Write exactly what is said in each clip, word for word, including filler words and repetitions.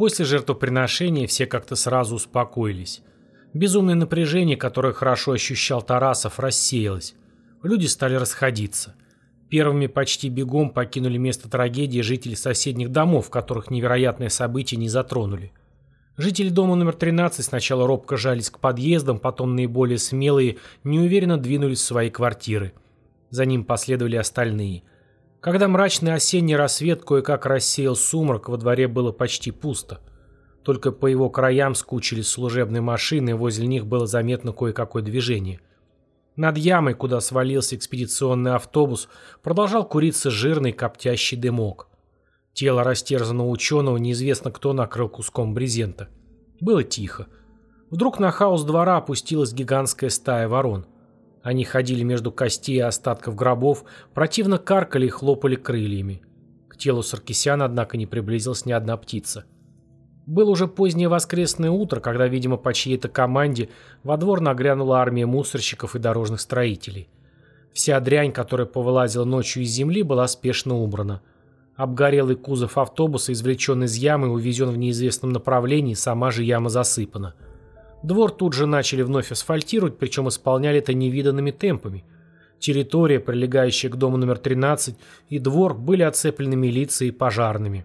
После жертвоприношения все как-то сразу успокоились. Безумное напряжение, которое хорошо ощущал Тарасов, рассеялось. Люди стали расходиться. Первыми почти бегом покинули место трагедии жители соседних домов, которых невероятные события не затронули. Жители дома номер тринадцать сначала робко жались к подъездам, потом наиболее смелые неуверенно двинулись в свои квартиры. За ним последовали остальные. Когда мрачный осенний рассвет кое-как рассеял сумрак, во дворе было почти пусто. Только по его краям скучились служебные машины, и возле них было заметно кое-какое движение. Над ямой, куда свалился экспедиционный автобус, продолжал куриться жирный коптящий дымок. Тело растерзанного ученого неизвестно кто накрыл куском брезента. Было тихо. Вдруг на хаос двора опустилась гигантская стая ворон. Они ходили между костей и остатков гробов, противно каркали и хлопали крыльями. К телу Саркисяна, однако, не приблизилась ни одна птица. Было уже позднее воскресное утро, когда, видимо, по чьей-то команде во двор нагрянула армия мусорщиков и дорожных строителей. Вся дрянь, которая повылазила ночью из земли, была спешно убрана. Обгорелый кузов автобуса извлечен из ямы и увезен в неизвестном направлении, сама же яма засыпана. Двор тут же начали вновь асфальтировать, причем исполняли это невиданными темпами. Территория, прилегающая к дому номер тринадцать, и двор были оцеплены милицией и пожарными.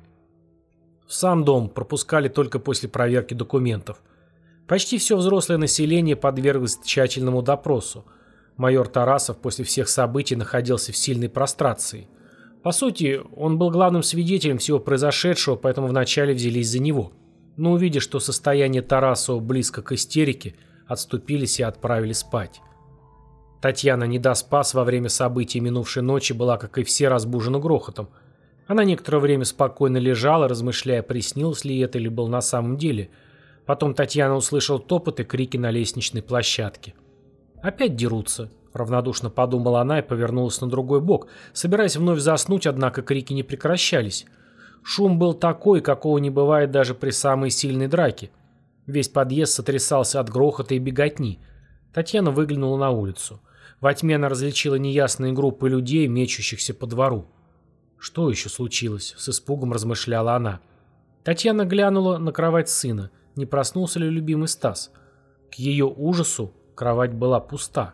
В сам дом пропускали только после проверки документов. Почти все взрослое население подверглось тщательному допросу. Майор Тарасов после всех событий находился в сильной прострации. По сути, он был главным свидетелем всего произошедшего, поэтому вначале взялись за него. Но увидя, что состояние Тарасова близко к истерике, отступились и отправили спать. Татьяна, не доспас во время событий минувшей ночи, была, как и все, разбужена грохотом. Она некоторое время спокойно лежала, размышляя, приснилось ли это или был на самом деле. Потом Татьяна услышала топот и крики на лестничной площадке. «Опять дерутся», — равнодушно подумала она и повернулась на другой бок, собираясь вновь заснуть, однако крики не прекращались. Шум был такой, какого не бывает даже при самой сильной драке. Весь подъезд сотрясался от грохота и беготни. Татьяна выглянула на улицу. Во тьме она различила неясные группы людей, мечущихся по двору. Что еще случилось? С испугом размышляла она. Татьяна глянула на кровать сына. Не проснулся ли любимый Стас? К ее ужасу кровать была пуста.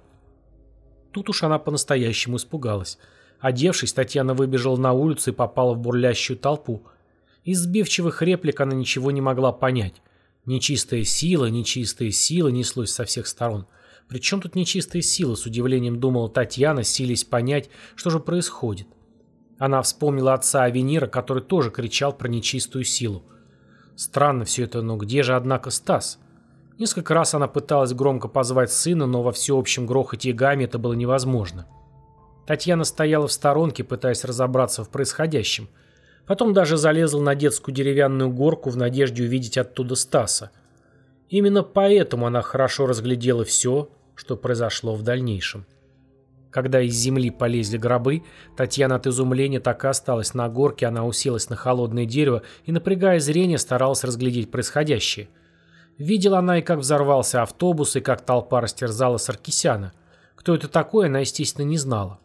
Тут уж она по-настоящему испугалась. Одевшись, Татьяна выбежала на улицу и попала в бурлящую толпу. Из сбивчивых реплик она ничего не могла понять. Нечистая сила, нечистая сила неслось со всех сторон. Причем тут нечистая сила, с удивлением думала Татьяна, силясь понять, что же происходит. Она вспомнила отца Авенира, который тоже кричал про нечистую силу. Странно все это, но где же, однако, Стас? Несколько раз она пыталась громко позвать сына, но во всеобщем грохоте и гамме это было невозможно. Татьяна стояла в сторонке, пытаясь разобраться в происходящем. Потом даже залезла на детскую деревянную горку в надежде увидеть оттуда Стаса. Именно поэтому она хорошо разглядела все, что произошло в дальнейшем. Когда из земли полезли гробы, Татьяна от изумления так и осталась на горке, она уселась на холодное дерево и, напрягая зрение, старалась разглядеть происходящее. Видела она и как взорвался автобус, и как толпа растерзала Саркисяна. Кто это такой, она, естественно, не знала.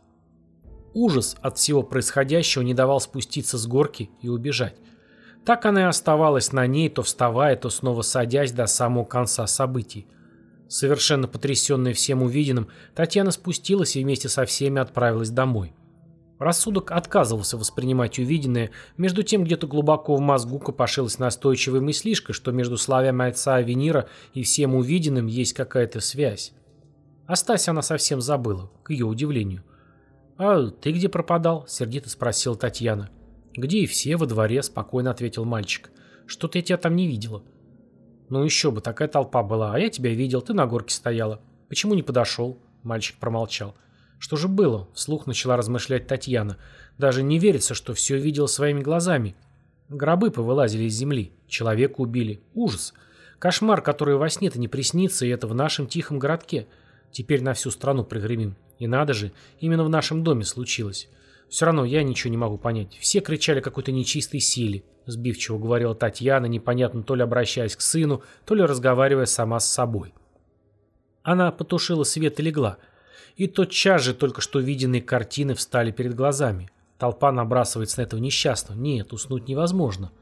Ужас от всего происходящего не давал спуститься с горки и убежать. Так она и оставалась на ней, то вставая, то снова садясь до самого конца событий. Совершенно потрясенная всем увиденным, Татьяна спустилась и вместе со всеми отправилась домой. Рассудок отказывался воспринимать увиденное, между тем где-то глубоко в мозгу копошилась настойчивая мыслишка, что между словами отца Авенира и всем увиденным есть какая-то связь. О Стасе она совсем забыла, к ее удивлению. «А ты где пропадал?» — сердито спросила Татьяна. «Где и все, во дворе», — спокойно ответил мальчик. «Что-то я тебя там не видела». «Ну еще бы, такая толпа была, а я тебя видел, ты на горке стояла. Почему не подошел?» Мальчик промолчал. «Что же было?» — вслух начала размышлять Татьяна. «Даже не верится, что все видела своими глазами. Гробы повылазили из земли, человека убили. Ужас. Кошмар, который во сне-то не приснится, и это в нашем тихом городке. Теперь на всю страну пригремим. И надо же, именно в нашем доме случилось. Все равно я ничего не могу понять. Все кричали о какой-то нечистой силе», — сбивчиво говорила Татьяна, непонятно то ли обращаясь к сыну, то ли разговаривая сама с собой. Она потушила свет и легла. И тотчас же только что виденные картины встали перед глазами. Толпа набрасывается на этого несчастного. Нет, уснуть невозможно.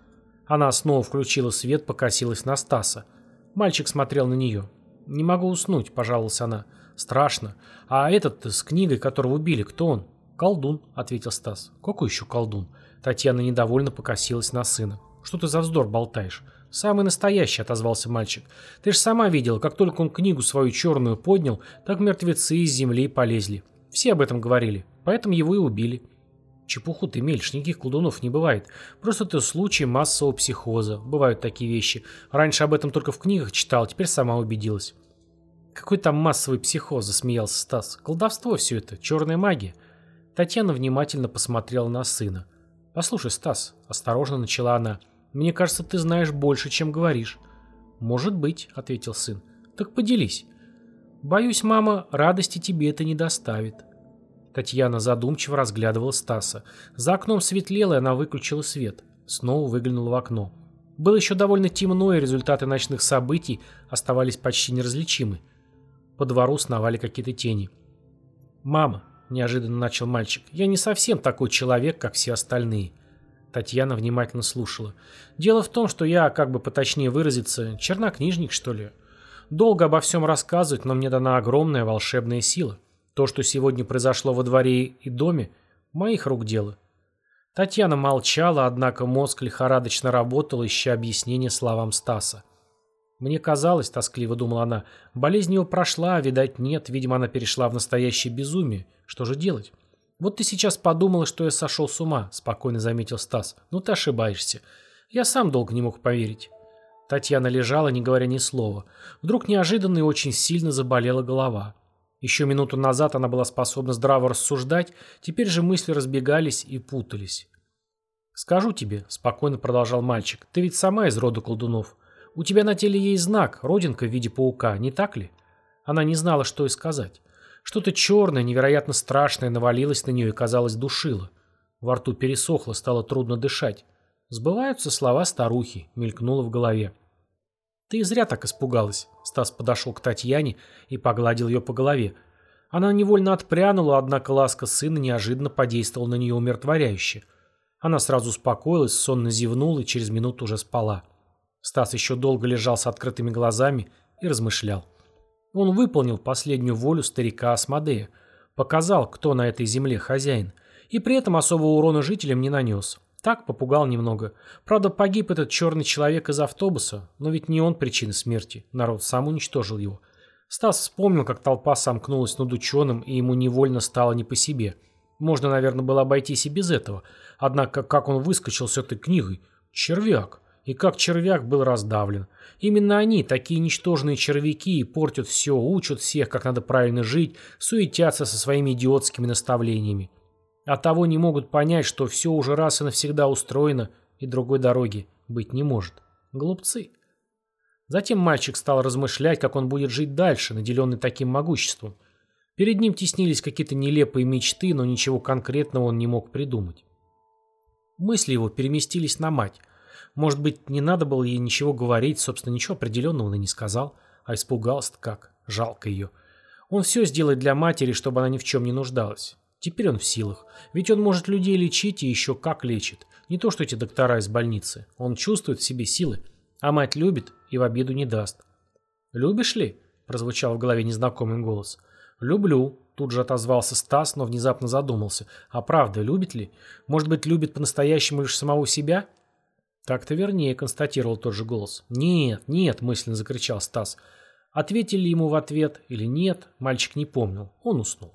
Она снова включила свет, покосилась на Стаса. Мальчик смотрел на нее. «Не могу уснуть», — пожаловалась она. «Страшно. А этот с книгой, которого убили, кто он?» «Колдун», — ответил Стас. «Какой еще колдун?» Татьяна недовольно покосилась на сына. «Что ты за вздор болтаешь?» «Самый настоящий», — отозвался мальчик. «Ты ж сама видела, как только он книгу свою черную поднял, так мертвецы из земли полезли. Все об этом говорили, поэтому его и убили». «Чепуху ты мелешь, никаких колдунов не бывает. Просто это случай массового психоза. Бывают такие вещи. Раньше об этом только в книгах читал, теперь сама убедилась». «Какой там массовый психоз?» — засмеялся Стас. «Колдовство все это, черная магия». Татьяна внимательно посмотрела на сына. «Послушай, Стас», — осторожно начала она, — «мне кажется, ты знаешь больше, чем говоришь». «Может быть», — ответил сын. «Так поделись». «Боюсь, мама, радости тебе это не доставит». Татьяна задумчиво разглядывала Стаса. За окном светлело, и она выключила свет. Снова выглянула в окно. Было еще довольно темно, и результаты ночных событий оставались почти неразличимы. По двору сновали какие-то тени. «Мама», — неожиданно начал мальчик, — «я не совсем такой человек, как все остальные». Татьяна внимательно слушала. «Дело в том, что я, как бы поточнее выразиться, чернокнижник, что ли. Долго обо всем рассказывать, но мне дана огромная волшебная сила. То, что сегодня произошло во дворе и доме, моих рук дело». Татьяна молчала, однако мозг лихорадочно работал, ища объяснение словам Стаса. «Мне казалось, — тоскливо думала она, — болезнь его прошла, а, видать, нет, видимо, она перешла в настоящее безумие. Что же делать?» «Вот ты сейчас подумала, что я сошел с ума», — спокойно заметил Стас. «Ну ты ошибаешься. Я сам долго не мог поверить». Татьяна лежала, не говоря ни слова. Вдруг неожиданно и очень сильно заболела голова. Еще минуту назад она была способна здраво рассуждать, теперь же мысли разбегались и путались. «Скажу тебе», — спокойно продолжал мальчик, — «ты ведь сама из рода колдунов. У тебя на теле есть знак, родинка в виде паука, не так ли?» Она не знала, что и сказать. Что-то черное, невероятно страшное навалилось на нее и, казалось, душило. Во рту пересохло, стало трудно дышать. «Сбываются слова старухи», — мелькнуло в голове. «Ты зря так испугалась», — Стас подошел к Татьяне и погладил ее по голове. Она невольно отпрянула, однако ласка сына неожиданно подействовала на нее умиротворяюще. Она сразу успокоилась, сонно зевнула и через минуту уже спала. Стас еще долго лежал с открытыми глазами и размышлял. Он выполнил последнюю волю старика Асмодея, показал, кто на этой земле хозяин, и при этом особого урона жителям не нанес. Так, попугал немного. Правда, погиб этот черный человек из автобуса, но ведь не он причина смерти, народ сам уничтожил его. Стас вспомнил, как толпа сомкнулась над ученым, и ему невольно стало не по себе. Можно, наверное, было обойтись и без этого, однако как он выскочил с этой книгой? Червяк. И как червяк был раздавлен. Именно они, такие ничтожные червяки, портят все, учат всех, как надо правильно жить, суетятся со своими идиотскими наставлениями. А того не могут понять, что все уже раз и навсегда устроено, и другой дороги быть не может. Глупцы. Затем мальчик стал размышлять, как он будет жить дальше, наделенный таким могуществом. Перед ним теснились какие-то нелепые мечты, но ничего конкретного он не мог придумать. Мысли его переместились на мать. Может быть, не надо было ей ничего говорить, собственно, ничего определенного он и не сказал, а испугался-то как, жалко ее. Он все сделает для матери, чтобы она ни в чем не нуждалась. Теперь он в силах, ведь он может людей лечить и еще как лечит. Не то что эти доктора из больницы, он чувствует в себе силы, а мать любит и в обиду не даст. «Любишь ли?» – прозвучал в голове незнакомый голос. «Люблю», – тут же отозвался Стас, но внезапно задумался. «А правда, любит ли? Может быть, любит по-настоящему лишь самого себя?» «Так-то вернее», — констатировал тот же голос. «Нет, нет», — мысленно закричал Стас. Ответили ли ему в ответ или нет, мальчик не помнил. Он уснул.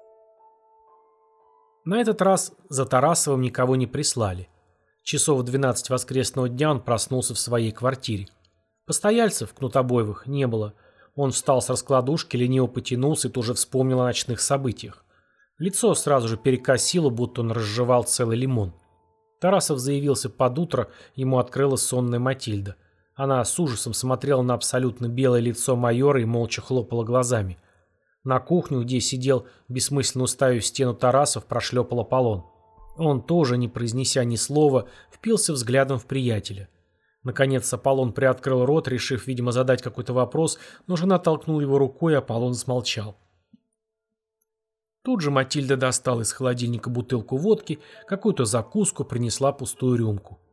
На этот раз за Тарасовым никого не прислали. Часов в двенадцать воскресного дня он проснулся в своей квартире. Постояльцев, Кнутобоевых, не было. Он встал с раскладушки, лениво потянулся и тоже вспомнил о ночных событиях. Лицо сразу же перекосило, будто он разжевал целый лимон. Тарасов заявился под утро, ему открыла сонная Матильда. Она с ужасом смотрела на абсолютно белое лицо майора и молча хлопала глазами. На кухню, где сидел, бессмысленно уставив в стену Тарасов, прошлепал Аполлон. Он тоже, не произнеся ни слова, впился взглядом в приятеля. Наконец Аполлон приоткрыл рот, решив, видимо, задать какой-то вопрос, но жена толкнула его рукой, и Аполлон смолчал. Тут же Матильда достала из холодильника бутылку водки, какую-то закуску, принесла пустую рюмку.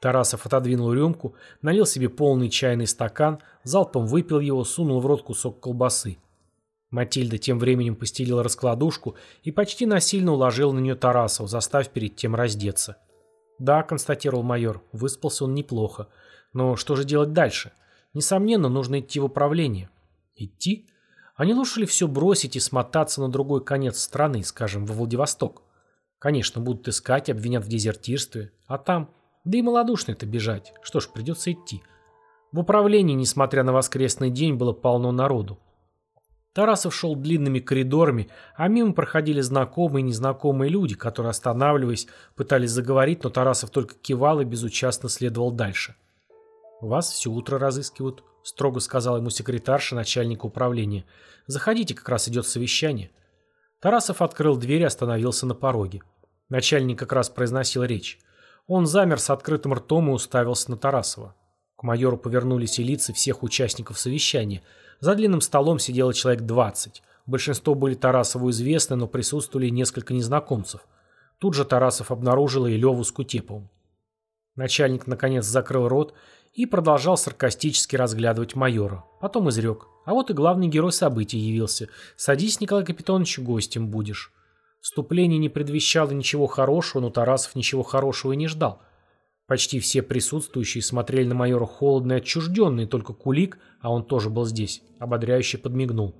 Тарасов отодвинул рюмку, налил себе полный чайный стакан, залпом выпил его, сунул в рот кусок колбасы. Матильда тем временем постелила раскладушку и почти насильно уложила на нее Тарасова, заставив перед тем раздеться. «Да», — констатировал майор, — выспался он неплохо. «Но что же делать дальше? Несомненно, нужно идти в управление». «Идти? А не лучше ли все бросить и смотаться на другой конец страны, скажем, во Владивосток? Конечно, будут искать, обвинят в дезертирстве, а там... Да и малодушно это бежать. Что ж, придется идти». В управлении, несмотря на воскресный день, было полно народу. Тарасов шел длинными коридорами, а мимо проходили знакомые и незнакомые люди, которые, останавливаясь, пытались заговорить, но Тарасов только кивал и безучастно следовал дальше. «Вас все утро разыскивают», — строго сказал ему секретарша начальника управления. «Заходите, как раз идет совещание». Тарасов открыл дверь и остановился на пороге. Начальник как раз произносил речь. Он замер с открытым ртом и уставился на Тарасова. К майору повернулись и лица всех участников совещания. За длинным столом сидело человек двадцать. Большинство были Тарасову известны, но присутствовали несколько незнакомцев. Тут же Тарасов обнаружил и Леву с Кутеповым. Начальник, наконец, закрыл рот и продолжал саркастически разглядывать майора. Потом изрек. «А вот и главный герой событий явился. Садись, Николай Капитонович, гостем будешь». Вступление не предвещало ничего хорошего, но Тарасов ничего хорошего и не ждал. Почти все присутствующие смотрели на майора холодно и отчужденно, и только Кулик, а он тоже был здесь, ободряюще подмигнул.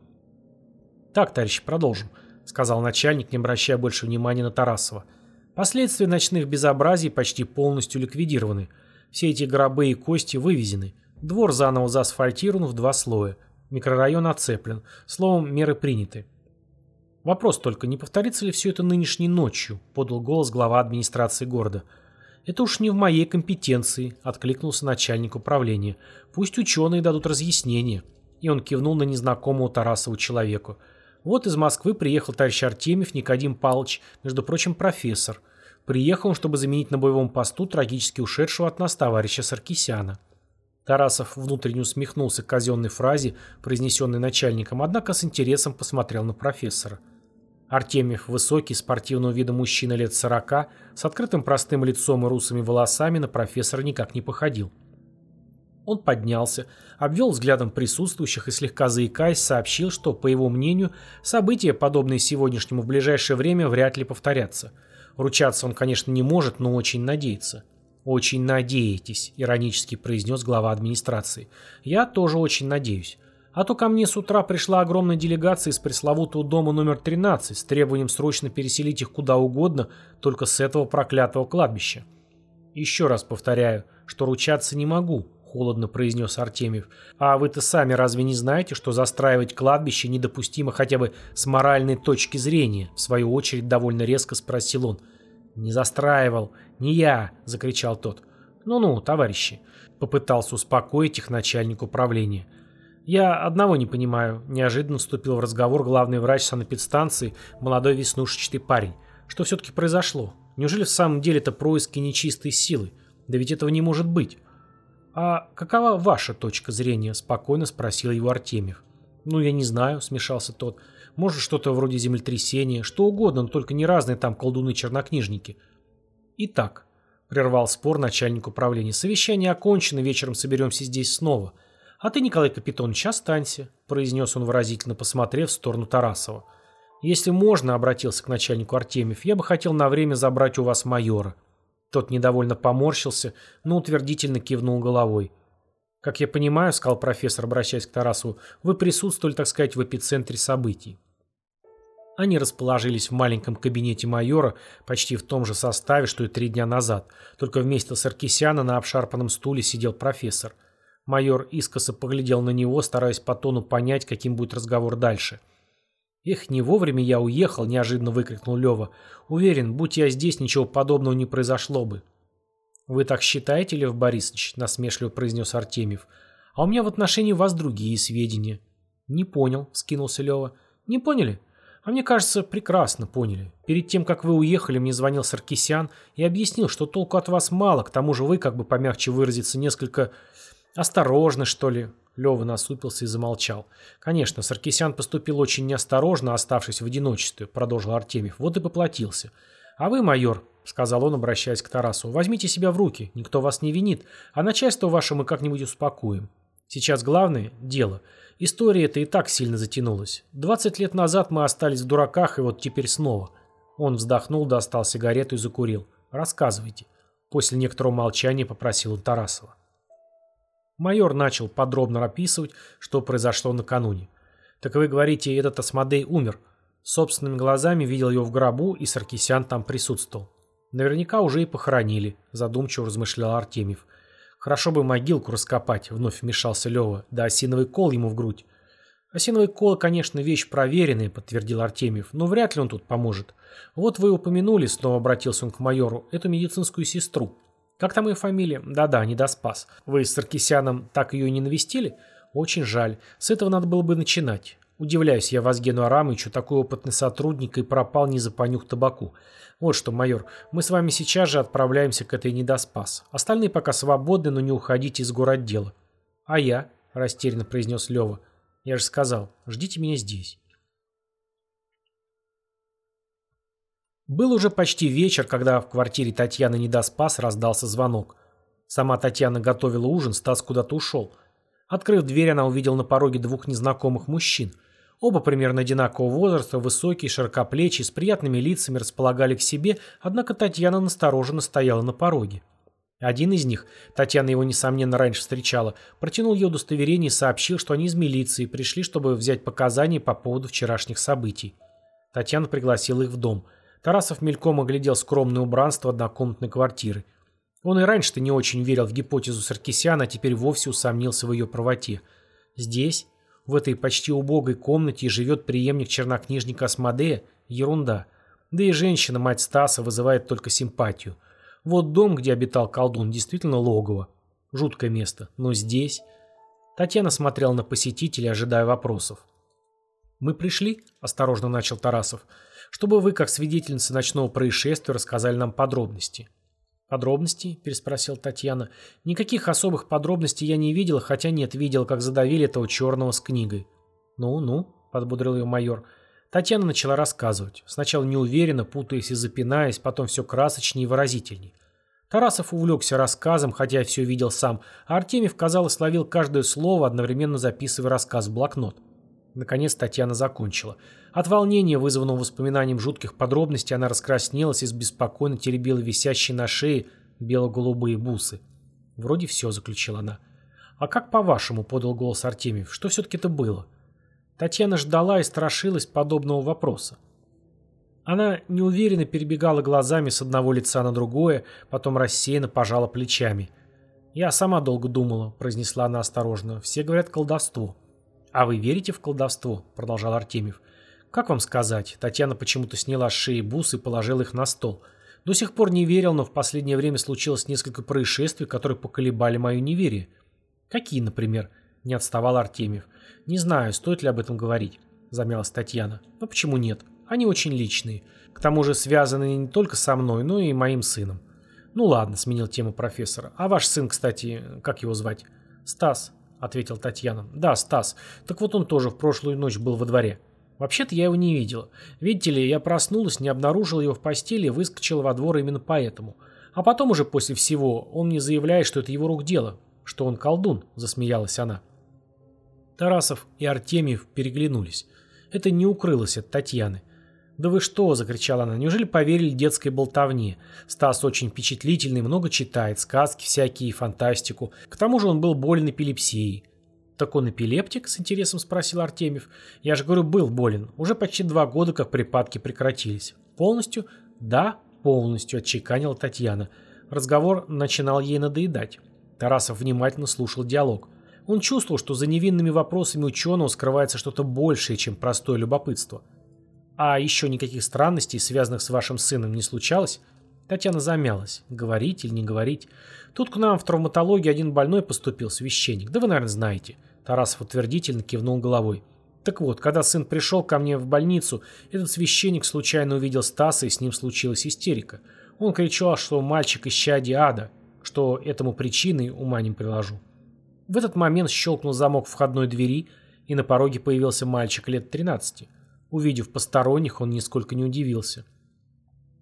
«Так, товарищи, продолжим», — сказал начальник, не обращая больше внимания на Тарасова. «Последствия ночных безобразий почти полностью ликвидированы. Все эти гробы и кости вывезены. Двор заново заасфальтирован в два слоя. Микрорайон оцеплен. Словом, меры приняты». «Вопрос только, не повторится ли все это нынешней ночью?» — подал голос глава администрации города. «Это уж не в моей компетенции», — откликнулся начальник управления. «Пусть ученые дадут разъяснение». И он кивнул на незнакомого Тарасову человеку. «Вот из Москвы приехал товарищ Артемьев Никодим Павлович, между прочим, профессор. Приехал он, чтобы заменить на боевом посту трагически ушедшего от нас товарища Саркисяна». Тарасов внутренне усмехнулся к казенной фразе, произнесенной начальником, однако с интересом посмотрел на профессора. Артемьев, высокий, спортивного вида мужчина лет сорока, с открытым простым лицом и русыми волосами, на профессора никак не походил. Он поднялся, обвел взглядом присутствующих и, слегка заикаясь, сообщил, что, по его мнению, события, подобные сегодняшнему, в ближайшее время вряд ли повторятся. Ручаться он, конечно, не может, но очень надеется. «Очень надеетесь», — иронически произнес глава администрации. «Я тоже очень надеюсь. А то ко мне с утра пришла огромная делегация из пресловутого дома номер тринадцать с требованием срочно переселить их куда угодно, только с этого проклятого кладбища». «Еще раз повторяю, что ручаться не могу», — холодно произнес Артемьев. «А вы-то сами разве не знаете, что застраивать кладбище недопустимо хотя бы с моральной точки зрения?» В свою очередь довольно резко спросил он. «Не застраивал. Не я!» — закричал тот. «Ну-ну, товарищи!» — попытался успокоить их начальник управления. «Я одного не понимаю», — неожиданно вступил в разговор главный врач санэпидстанции, молодой веснушчатый парень. «Что все-таки произошло? Неужели в самом деле это происки нечистой силы? Да ведь этого не может быть». «А какова ваша точка зрения?» — спокойно спросил его Артемьев. «Ну, я не знаю», — смешался тот. «Может, что-то вроде землетрясения, что угодно, но только не разные там колдуны-чернокнижники». «Итак», — прервал спор начальник управления, — «совещание окончено, вечером соберемся здесь снова. А ты, Николай Капитонович, останься», — произнес он выразительно, посмотрев в сторону Тарасова. «Если можно», — обратился к начальнику Артемьев, — «я бы хотел на время забрать у вас майора». Тот недовольно поморщился, но утвердительно кивнул головой. «Как я понимаю, — сказал профессор, обращаясь к Тарасову, — вы присутствовали, так сказать, в эпицентре событий». Они расположились в маленьком кабинете майора, почти в том же составе, что и три дня назад, только вместо Саркисяна на обшарпанном стуле сидел профессор. Майор искоса поглядел на него, стараясь по тону понять, каким будет разговор дальше. «Эх, не вовремя я уехал!» – неожиданно выкрикнул Лева. «Уверен, будь я здесь, ничего подобного не произошло бы». «Вы так считаете, Лев Борисович?» – насмешливо произнес Артемьев. «А у меня в отношении вас другие сведения». «Не понял», – скинулся Лева. «Не поняли? А мне кажется, прекрасно поняли. Перед тем, как вы уехали, мне звонил Саркисян и объяснил, что толку от вас мало, к тому же вы, как бы помягче выразиться, несколько осторожны, что ли». Лева насупился и замолчал. «Конечно, Саркисян поступил очень неосторожно, оставшись в одиночестве», — продолжил Артемьев. «Вот и поплатился. А вы, майор, — сказал он, обращаясь к Тарасу, — возьмите себя в руки, никто вас не винит, а начальство ваше мы как-нибудь успокоим. Сейчас главное — дело. История эта и так сильно затянулась. Двадцать лет назад мы остались в дураках, и вот теперь снова». Он вздохнул, достал сигарету и закурил. «Рассказывайте». После некоторого молчания попросил он Тарасова. Майор начал подробно описывать, что произошло накануне. «Так вы говорите, этот Асмодей умер?» Собственными глазами видел его в гробу, и Саркисян там присутствовал. «Наверняка уже и похоронили», — задумчиво размышлял Артемьев. «Хорошо бы могилку раскопать», — вновь вмешался Лёва, — «да осиновый кол ему в грудь». «Осиновый кол, конечно, вещь проверенная», — подтвердил Артемьев, — «но вряд ли он тут поможет. Вот вы упомянули», — снова обратился он к майору, — «эту медицинскую сестру. Как там ее фамилия? Да-да, Недоспас. Вы с Саркисяном так ее и не навестили? Очень жаль. С этого надо было бы начинать. Удивляюсь я Вазгену Арамычу, такой опытный сотрудник, и пропал не за понюх табаку. Вот что, майор, мы с вами сейчас же отправляемся к этой Недоспас. Остальные пока свободны, но не уходите из городдела». «А я?» — растерянно произнес Лёва. «Я же сказал, ждите меня здесь». Был уже почти вечер, когда в квартире Татьяны Недоспас раздался звонок. Сама Татьяна готовила ужин, Стас куда-то ушел. Открыв дверь, она увидела на пороге двух незнакомых мужчин. Оба примерно одинакового возраста, высокие, широкоплечие, с приятными лицами располагали к себе, однако Татьяна настороженно стояла на пороге. Один из них, Татьяна его, несомненно, раньше встречала, протянул ей удостоверение и сообщил, что они из милиции, пришли, чтобы взять показания по поводу вчерашних событий. Татьяна пригласила их в дом. Тарасов мельком оглядел скромное убранство однокомнатной квартиры. Он и раньше-то не очень верил в гипотезу Саркисяна, а теперь вовсе усомнился в ее правоте. Здесь, в этой почти убогой комнате, живет преемник чернокнижника Асмодея? Ерунда. Да и женщина, мать Стаса, вызывает только симпатию. Вот дом, где обитал колдун, действительно логово. Жуткое место. Но здесь... Татьяна смотрела на посетителей, ожидая вопросов. «Мы пришли», — осторожно начал Тарасов, — «чтобы вы, как свидетельница ночного происшествия, рассказали нам подробности». «Подробности?» – переспросила Татьяна. «Никаких особых подробностей я не видела, хотя нет, видела, как задавили этого черного с книгой». «Ну-ну», – подбодрил ее майор. Татьяна начала рассказывать. Сначала неуверенно, путаясь и запинаясь, потом все красочнее и выразительней. Тарасов увлекся рассказом, хотя все видел сам, а Артемьев, казалось, ловил каждое слово, одновременно записывая рассказ в блокнот. Наконец Татьяна закончила. От волнения, вызванного воспоминанием жутких подробностей, она раскраснелась и беспокойно теребила висящие на шее бело-голубые бусы. «Вроде все», — заключила она. «А как по-вашему?» — подал голос Артемьев. «Что все-таки это было?» Татьяна ждала и страшилась подобного вопроса. Она неуверенно перебегала глазами с одного лица на другое, потом рассеянно пожала плечами. «Я сама долго думала», — произнесла она осторожно. «Все говорят колдовство». «А вы верите в колдовство?» — продолжал Артемьев. «Как вам сказать?» Татьяна почему-то сняла с шеи бусы и положила их на стол. «До сих пор не верил, но в последнее время случилось несколько происшествий, которые поколебали мое неверие». «Какие, например?» — не отставал Артемьев. «Не знаю, стоит ли об этом говорить», — замялась Татьяна. «Но почему нет? Они очень личные. К тому же связаны не только со мной, но и моим сыном». «Ну ладно», — сменил тему профессора. «А ваш сын, кстати, как его звать?» «Стас», — ответила Татьяна. «Да, Стас. Так вот он тоже в прошлую ночь был во дворе. Вообще-то я его не видела. Видите ли, я проснулась, не обнаружила его в постели и выскочила во двор именно поэтому. А потом уже после всего он мне заявляет, что это его рук дело, что он колдун», — засмеялась она. Тарасов и Артемьев переглянулись. Это не укрылось от Татьяны. «Да вы что?» – закричала она. «Неужели поверили детской болтовне? Стас очень впечатлительный, много читает, сказки всякие и фантастику. К тому же он был болен эпилепсией». «Так он эпилептик?» – с интересом спросил Артемьев. «Я же говорю, был болен. Уже почти два года, как припадки прекратились». «Полностью?» «Да, полностью», – отчеканила Татьяна. Разговор начинал ей надоедать. Тарасов внимательно слушал диалог. Он чувствовал, что за невинными вопросами ученого скрывается что-то большее, чем простое любопытство. «А еще никаких странностей, связанных с вашим сыном, не случалось?» Татьяна замялась. Говорить или не говорить? «Тут к нам в травматологию один больной поступил, священник. Да вы, наверное, знаете». Тарасов утвердительно кивнул головой. «Так вот, когда сын пришел ко мне в больницу, этот священник случайно увидел Стаса, и с ним случилась истерика. Он кричал, что мальчик исчадие ада, что этому причиной ума не приложу». В этот момент щелкнул замок входной двери, и на пороге появился мальчик лет тринадцати. Увидев посторонних, он нисколько не удивился.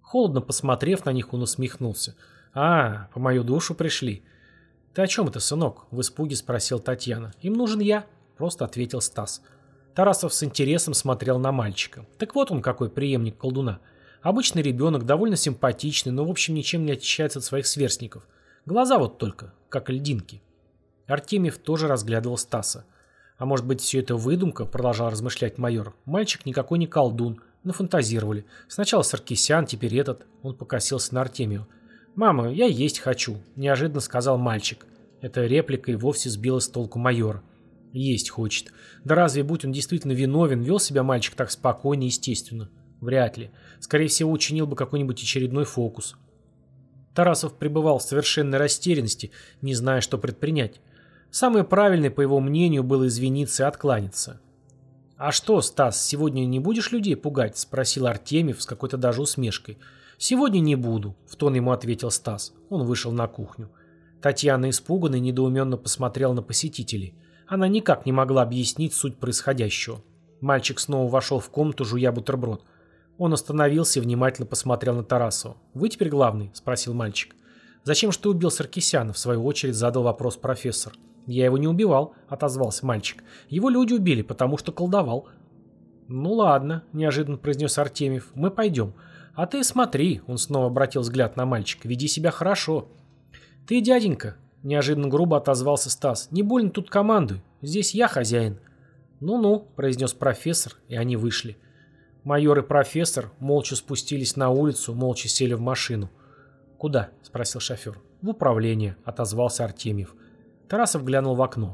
Холодно посмотрев на них, он усмехнулся. «А, по мою душу пришли». «Ты о чем это, сынок?» — в испуге спросил Татьяна. «Им нужен я», — просто ответил Стас. Тарасов с интересом смотрел на мальчика. Так вот он какой преемник колдуна. Обычный ребенок, довольно симпатичный, но в общем ничем не отличается от своих сверстников. Глаза вот только, как льдинки. Артемьев тоже разглядывал Стаса. «А может быть, все это выдумка?» — продолжал размышлять майор. «Мальчик никакой не колдун. Нафантазировали. Сначала Саркисян, теперь этот». Он покосился на Артемию. «Мама, я есть хочу», — неожиданно сказал мальчик. Эта реплика и вовсе сбила с толку майора. Есть хочет. Да разве, будь он действительно виновен, вел себя мальчик так спокойно и естественно? Вряд ли. Скорее всего, учинил бы какой-нибудь очередной фокус. Тарасов пребывал в совершенной растерянности, не зная, что предпринять. Самое правильное, по его мнению, было извиниться и откланяться. «А что, Стас, сегодня не будешь людей пугать?» — спросил Артемьев с какой-то даже усмешкой. «Сегодня не буду», — в тон ему ответил Стас. Он вышел на кухню. Татьяна, испуганно и недоуменно посмотрела на посетителей. Она никак не могла объяснить суть происходящего. Мальчик снова вошел в комнату, жуя бутерброд. Он остановился и внимательно посмотрел на Тарасова. «Вы теперь главный?» — спросил мальчик. «Зачем же ты убил Саркисяна?» — в свою очередь задал вопрос профессор. «Я его не убивал», — отозвался мальчик. «Его люди убили, потому что колдовал». «Ну ладно», — неожиданно произнес Артемьев. «Мы пойдем. А ты смотри», — он снова обратил взгляд на мальчика. «Веди себя хорошо». «Ты, дяденька», — неожиданно грубо отозвался Стас. «Не больно тут командуй. Здесь я хозяин». «Ну-ну», — произнес профессор, и они вышли. Майор и профессор молча спустились на улицу, молча сели в машину. «Куда?» — спросил шофер. «В управление», — отозвался Артемьев. Тарасов глянул в окно.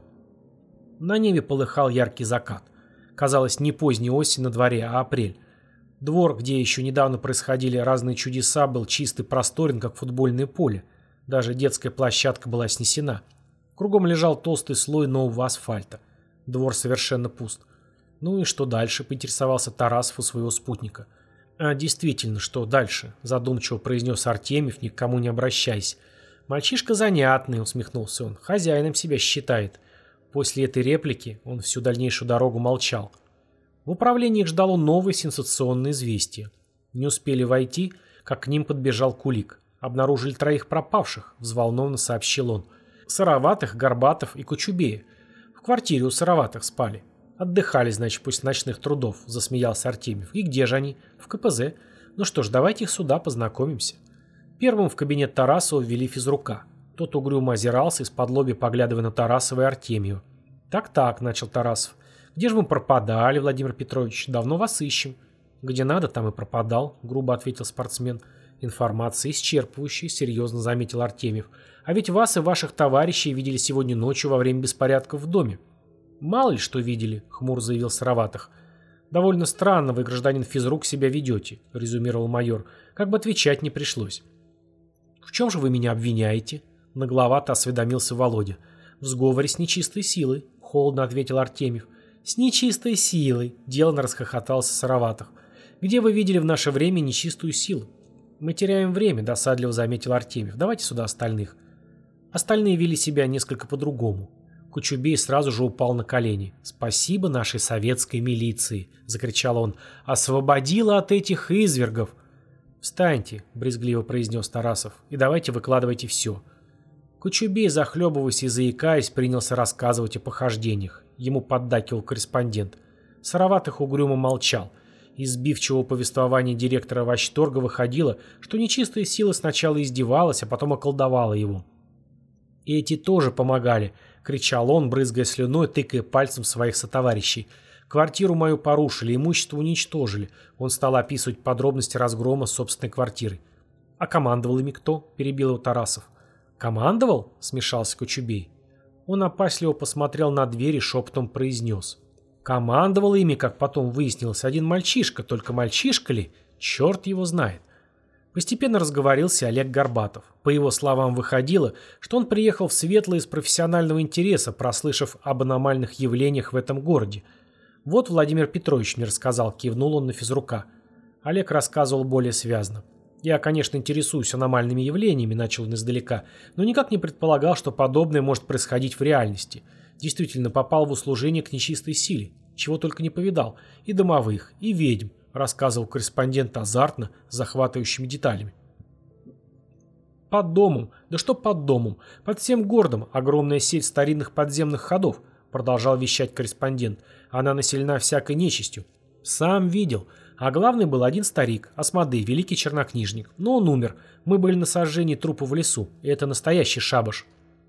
На небе полыхал яркий закат. Казалось, не поздняя осень на дворе, а апрель. Двор, где еще недавно происходили разные чудеса, был чист и просторен, как футбольное поле. Даже детская площадка была снесена. Кругом лежал толстый слой нового асфальта. Двор совершенно пуст. «Ну и что дальше?» — поинтересовался Тарасов у своего спутника. «А действительно, что дальше?» — задумчиво произнес Артемьев, ни к кому не обращаясь. «Мальчишка занятный», — усмехнулся он. «Хозяином себя считает». После этой реплики он всю дальнейшую дорогу молчал. В управлении их ждало новое сенсационное известие. Не успели войти, как к ним подбежал Кулик. «Обнаружили троих пропавших», — взволнованно сообщил он. «Сыроватых, Горбатов и Кочубея. В квартире у Сыроватых спали. Отдыхали, значит, после ночных трудов», — засмеялся Артемьев. «И где же они?» «В ка пэ зэ. Ну что ж, давайте их сюда познакомимся». Первым в кабинет Тарасова ввели физрука. Тот угрюмо озирался, из-под лобья поглядывая на Тарасова и Артемьева. «Так-так», — начал Тарасов. «Где же вы пропадали, Владимир Петрович? Давно вас ищем». «Где надо, там и пропадал», — грубо ответил спортсмен. «Информация исчерпывающая», — серьезно заметил Артемьев. «А ведь вас и ваших товарищей видели сегодня ночью во время беспорядков в доме». «Мало ли что видели», — хмуро заявил Сыроватых. «Довольно странно вы, гражданин физрук, себя ведете», — резюмировал майор. «Как бы отвечать не пришлось». «В чем же вы меня обвиняете?» — нагловато осведомился Володя. «В сговоре с нечистой силой», — холодно ответил Артемьев. «С нечистой силой», — деланно расхохотался Сыроватых. «Где вы видели в наше время нечистую силу?» «Мы теряем время», — досадливо заметил Артемьев. «Давайте сюда остальных». Остальные вели себя несколько по-другому. Кочубей сразу же упал на колени. «Спасибо нашей советской милиции», — закричал он. «Освободила от этих извергов». «Встаньте», — брезгливо произнес Тарасов, — «и давайте выкладывайте все». Кочубей, захлебываясь и заикаясь, принялся рассказывать о похождениях. Ему поддакивал корреспондент. Сыроватых угрюмо молчал. Из сбивчивого повествования директора Ващторга выходило, что нечистая сила сначала издевалась, а потом околдовала его. «И эти тоже помогали», — кричал он, брызгая слюной, тыкая пальцем своих сотоварищей. «Квартиру мою порушили, имущество уничтожили». Он стал описывать подробности разгрома собственной квартиры. «А командовал ими кто?» — перебил его Тарасов. «Командовал?» — смешался Кочубей. Он опасливо посмотрел на дверь и шепотом произнес. «Командовал ими, как потом выяснилось, один мальчишка, только мальчишка ли? Черт его знает». Постепенно разговорился Олег Горбатов. По его словам, выходило, что он приехал в Светлое из профессионального интереса, прослышав об аномальных явлениях в этом городе. «Вот Владимир Петрович мне рассказал», — кивнул он на физрука. Олег рассказывал более связно. «Я, конечно, интересуюсь аномальными явлениями», — начал он издалека, но никак не предполагал, что подобное может происходить в реальности. Действительно, попал в услужение к нечистой силе. Чего только не повидал. И домовых, и ведьм. рассказывал корреспондент азартно, с захватывающими деталями. Под домом, да что под домом, под всем городом огромная сеть старинных подземных ходов, продолжал вещать корреспондент. Она населена всякой нечистью. Сам видел. А главный был один старик, Асмодей, великий чернокнижник. Но он умер. Мы были на сожжении трупа в лесу. И это настоящий шабаш.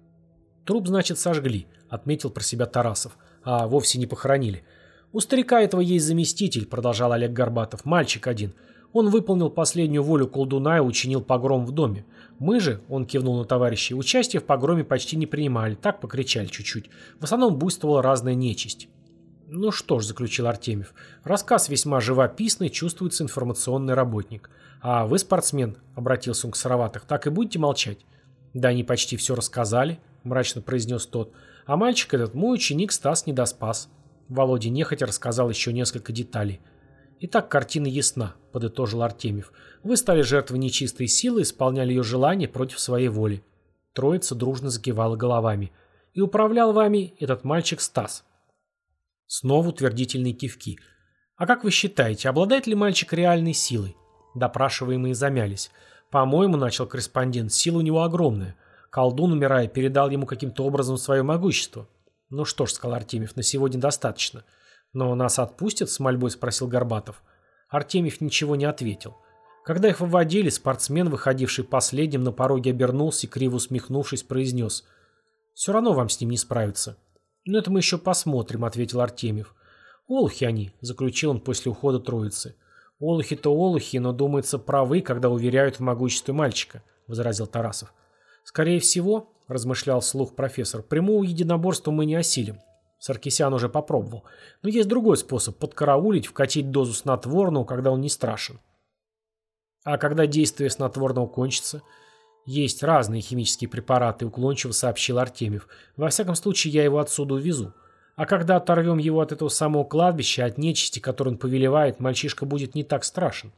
Труп, значит, сожгли, отметил про себя Тарасов. А вовсе не похоронили. У старика этого есть заместитель, продолжал Олег Горбатов. Мальчик один. Он выполнил последнюю волю колдуна и учинил погром в доме. Мы же, он кивнул на товарищей, участие в погроме почти не принимали, так покричали чуть-чуть. В основном буйствовала разная нечисть. Ну что ж, заключил Артемьев, рассказ весьма живописный, чувствуется информационный работник. А вы, спортсмен, обратился он к Сыроватых, так и будете молчать? Да они почти все рассказали, мрачно произнес тот. А мальчик этот мой ученик Стас Недоспас. Володя нехотя рассказал еще несколько деталей. «Итак, картина ясна», — подытожил Артемьев. «Вы стали жертвой нечистой силы, исполняли ее желания против своей воли». Троица дружно закивала головами. «И управлял вами этот мальчик Стас». Снова утвердительные кивки. «А как вы считаете, обладает ли мальчик реальной силой?» Допрашиваемые замялись. «По-моему, — начал корреспондент, — сила у него огромная. Колдун, умирая, передал ему каким-то образом свое могущество». «Ну что ж, — сказал Артемьев, — на сегодня достаточно». «Но нас отпустят?» — с мольбой спросил Горбатов. Артемьев ничего не ответил. Когда их выводили, спортсмен, выходивший последним, на пороге обернулся и, криво усмехнувшись, произнес: «Все равно вам с ним не справиться». «Ну это мы еще посмотрим», — ответил Артемьев. «Олухи они», — заключил он после ухода троицы. «Олухи-то олухи, но, думается, правы, когда уверяют в могуществе мальчика», — возразил Тарасов. «Скорее всего, — размышлял вслух профессор, — прямого единоборства мы не осилим. Саркисян уже попробовал. Но есть другой способ — подкараулить, вкатить дозу снотворного, когда он не страшен». «А когда действие снотворного кончится?» «Есть разные химические препараты», — уклончиво сообщил Артемьев. «Во всяком случае, я его отсюда увезу. А когда оторвем его от этого самого кладбища, от нечисти, которую он повелевает, мальчишка будет не так страшен».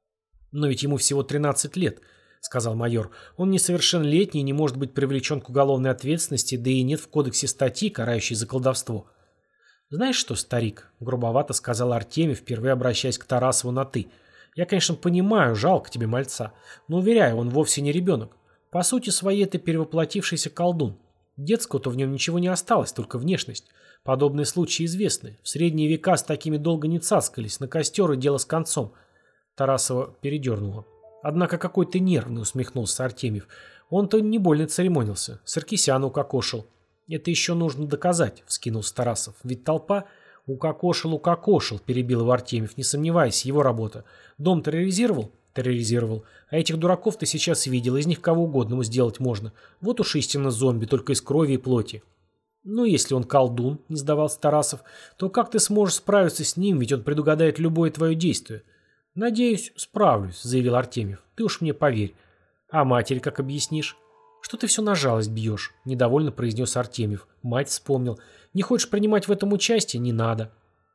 «Но ведь ему всего тринадцать лет», — сказал майор. «Он несовершеннолетний и не может быть привлечен к уголовной ответственности, да и нет в кодексе статьи, карающей за колдовство». «Знаешь что, старик?» — грубовато сказал Артемьев, впервые обращаясь к Тарасову на «ты». «Я, конечно, понимаю, жалко тебе мальца, но, уверяю, он вовсе не ребенок. По сути своей это перевоплотившийся колдун. Детского-то в нем ничего не осталось, только внешность. Подобные случаи известны. В средние века с такими долго не цаскались, на костер и дело с концом». Тарасова передернула. «Однако какой ты нервный», — усмехнулся Артемьев. «Он-то не больно церемонился. Саркисяна укокошил». «Это еще нужно доказать», — вскинулся Тарасов. «Ведь толпа...» «Укокошил, укокошил», — перебил его Артемьев. «Не сомневайся, его работа. Дом терроризировал?» «Терроризировал. А этих дураков ты сейчас видел, из них кого угодно сделать можно. Вот уж истинно зомби, только из крови и плоти». «Ну, если он колдун», — не сдавался Тарасов, — «то как ты сможешь справиться с ним, ведь он предугадает любое твое действие?» «Надеюсь, справлюсь», — заявил Артемьев. «Ты уж мне поверь». «А матери как объяснишь?» «Что ты все на жалость бьешь?» — недовольно произнес Артемьев. Мать вспомнил. «Не хочешь принимать в этом участие? Не надо».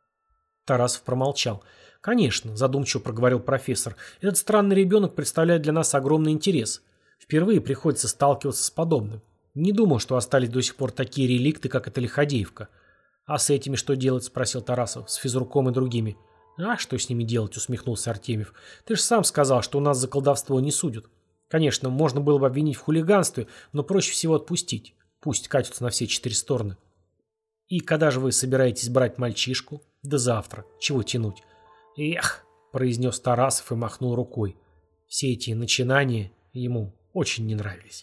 Тарасов промолчал. «Конечно», — задумчиво проговорил профессор, — «этот странный ребенок представляет для нас огромный интерес. Впервые приходится сталкиваться с подобным. Не думал, что остались до сих пор такие реликты, как эта лиходеевка». «А с этими что делать?» — спросил Тарасов. «С физруком и другими». «А что с ними делать?» — усмехнулся Артемьев. «Ты же сам сказал, что у нас за колдовство не судят. Конечно, можно было бы обвинить в хулиганстве, но проще всего отпустить. Пусть катятся на все четыре стороны». «И когда же вы собираетесь брать мальчишку?» «Да завтра. Чего тянуть?» «Эх», — произнес Тарасов и махнул рукой. Все эти начинания ему очень не нравились.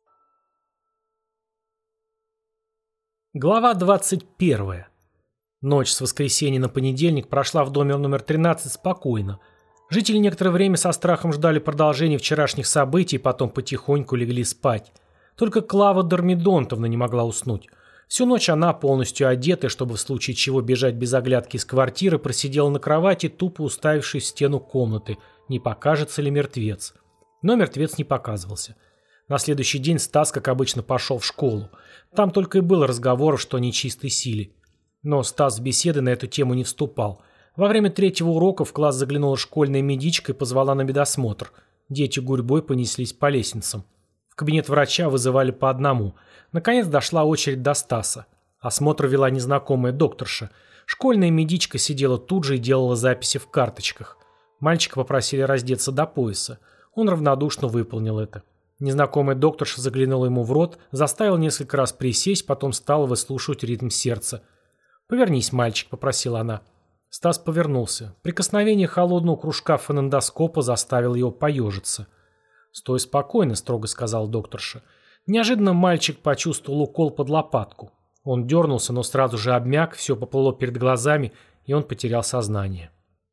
Глава двадцать первая. Ночь с воскресенья на понедельник прошла в доме номер тринадцать спокойно. Жители некоторое время со страхом ждали продолжения вчерашних событий, потом потихоньку легли спать. Только Клава Дормидонтовна не могла уснуть. Всю ночь она, полностью одетая, чтобы в случае чего бежать без оглядки из квартиры, просидела на кровати, тупо уставившись в стену комнаты, не покажется ли мертвец. Но мертвец не показывался. На следующий день Стас, как обычно, пошел в школу. Там только и было разговоров, что о нечистой силе. Но Стас в беседы на эту тему не вступал. Во время третьего урока в класс заглянула школьная медичка и позвала на медосмотр. Дети гурьбой понеслись по лестницам. В кабинет врача вызывали по одному. Наконец дошла очередь до Стаса. Осмотр вела незнакомая докторша. Школьная медичка сидела тут же и делала записи в карточках. Мальчика попросили раздеться до пояса. Он равнодушно выполнил это. Незнакомая докторша заглянула ему в рот, заставила несколько раз присесть, потом стала выслушивать ритм сердца. «Повернись, мальчик», — попросила она. Стас повернулся. Прикосновение холодного кружка фонендоскопа заставило его поежиться. «Стой спокойно», — строго сказал докторша. Неожиданно мальчик почувствовал укол под лопатку. Он дернулся, но сразу же обмяк, все поплыло перед глазами, и он потерял сознание.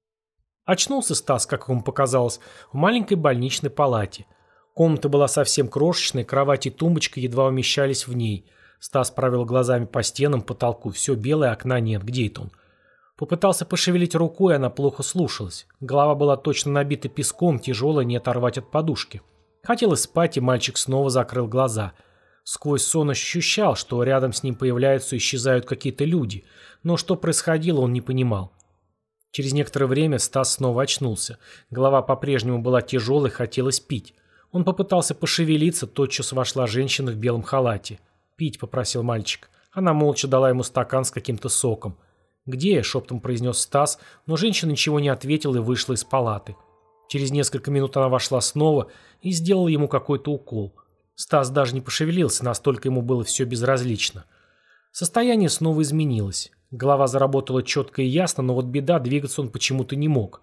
Очнулся Стас, как ему показалось, в маленькой больничной палате. Комната была совсем крошечной, кровать и тумбочка едва умещались в ней. Стас провел глазами по стенам, потолку. Все белое, окна нет. Где это он? Попытался пошевелить рукой, она плохо слушалась. Голова была точно набита песком, тяжелая, не оторвать от подушки. Хотелось спать, и мальчик снова закрыл глаза. Сквозь сон ощущал, что рядом с ним появляются и исчезают какие-то люди, но что происходило, он не понимал. Через некоторое время Стас снова очнулся. Голова по-прежнему была тяжелой, хотелось пить. Он попытался пошевелиться, тотчас вошла женщина в белом халате. «Пить», — попросил мальчик. Она молча дала ему стакан с каким-то соком. «Где?» — шептом произнес Стас, но женщина ничего не ответила и вышла из палаты. Через несколько минут она вошла снова и сделала ему какой-то укол. Стас даже не пошевелился, настолько ему было все безразлично. Состояние снова изменилось. Голова заработала четко и ясно, но вот беда, двигаться он почему-то не мог.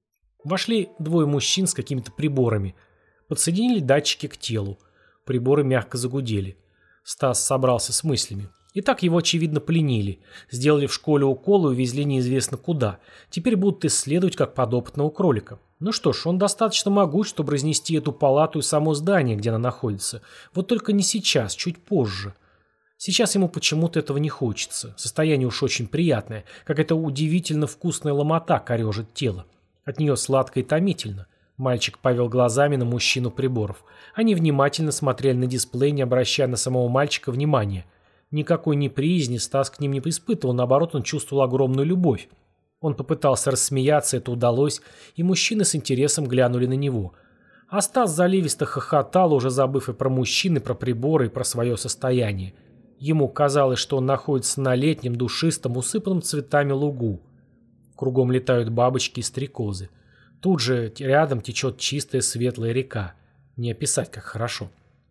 Вошли двое мужчин с какими-то приборами. Подсоединили датчики к телу. Приборы мягко загудели. Стас собрался с мыслями. Итак, его, очевидно, пленили. Сделали в школе уколы и увезли неизвестно куда. Теперь будут исследовать как подопытного кролика. Ну что ж, он достаточно могуч, чтобы разнести эту палату и само здание, где она находится. Вот только не сейчас, чуть позже. Сейчас ему почему-то этого не хочется. Состояние уж очень приятное. Какая-то удивительно вкусная ломота корежит тело. От нее сладко и томительно. Мальчик повел глазами на мужчину приборов. Они внимательно смотрели на дисплей, не обращая на самого мальчика внимания. Никакой неприязни Стас к ним не испытывал, наоборот, он чувствовал огромную любовь. Он попытался рассмеяться, это удалось, и мужчины с интересом глянули на него. А Стас заливисто хохотал, уже забыв и про мужчин, и про приборы, и про свое состояние. Ему казалось, что он находится на летнем, душистом, усыпанном цветами лугу. Кругом летают бабочки и стрекозы. Тут же рядом течет чистая светлая река. Не описать, как хорошо.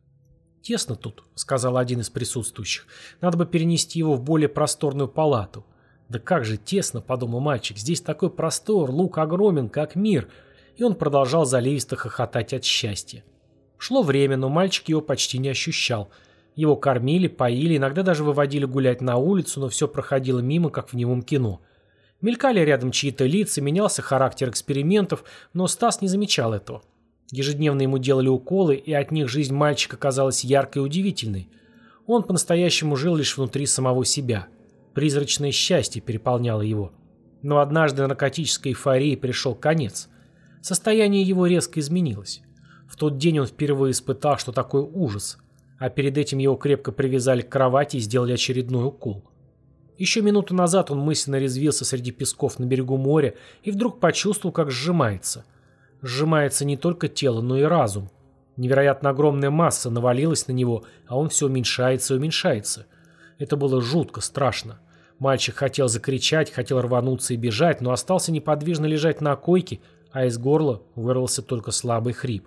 «Тесно тут», — сказал один из присутствующих. «Надо бы перенести его в более просторную палату». «Да как же тесно», — подумал мальчик. «Здесь такой простор, луг огромен, как мир». И он продолжал заливисто хохотать от счастья. Шло время, но мальчик его почти не ощущал. Его кормили, поили, иногда даже выводили гулять на улицу, но все проходило мимо, как в немом кино. Мелькали рядом чьи-то лица, менялся характер экспериментов, но Стас не замечал этого. Ежедневно ему делали уколы, и от них жизнь мальчика казалась яркой и удивительной. Он по-настоящему жил лишь внутри самого себя. Призрачное счастье переполняло его. Но однажды наркотической эйфории пришел конец. Состояние его резко изменилось. В тот день он впервые испытал, что такое ужас. А перед этим его крепко привязали к кровати и сделали очередной укол. Еще минуту назад он мысленно резвился среди песков на берегу моря и вдруг почувствовал, как сжимается. Сжимается не только тело, но и разум. Невероятно огромная масса навалилась на него, а он все уменьшается и уменьшается. Это было жутко, страшно. Мальчик хотел закричать, хотел рвануться и бежать, но остался неподвижно лежать на койке, а из горла вырвался только слабый хрип.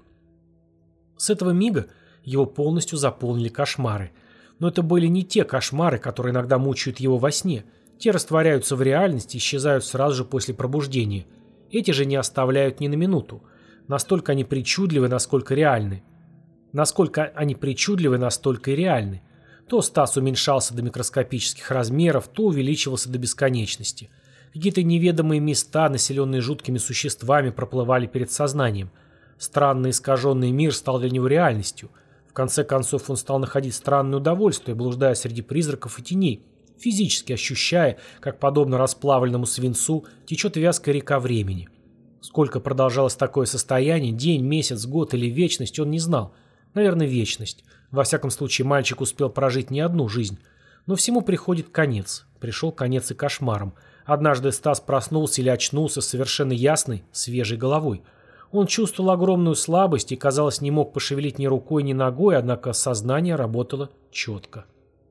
С этого мига его полностью заполнили кошмары. Но это были не те кошмары, которые иногда мучают его во сне. Те растворяются в реальности и исчезают сразу же после пробуждения. Эти же не оставляют ни на минуту. Настолько они причудливы, насколько реальны. Насколько они причудливы, настолько и реальны. То Стас уменьшался до микроскопических размеров, то увеличивался до бесконечности. Какие-то неведомые места, населенные жуткими существами, проплывали перед сознанием. Странный искаженный мир стал для него реальностью. В конце концов он стал находить странное удовольствие, блуждая среди призраков и теней, физически ощущая, как, подобно расплавленному свинцу, течет вязкая река времени. Сколько продолжалось такое состояние, день, месяц, год или вечность, он не знал. Наверное, вечность. Во всяком случае, мальчик успел прожить не одну жизнь. Но всему приходит конец. Пришел конец и кошмарам. Однажды Стас проснулся или очнулся с совершенно ясной, свежей головой. Он чувствовал огромную слабость и, казалось, не мог пошевелить ни рукой, ни ногой, однако сознание работало четко.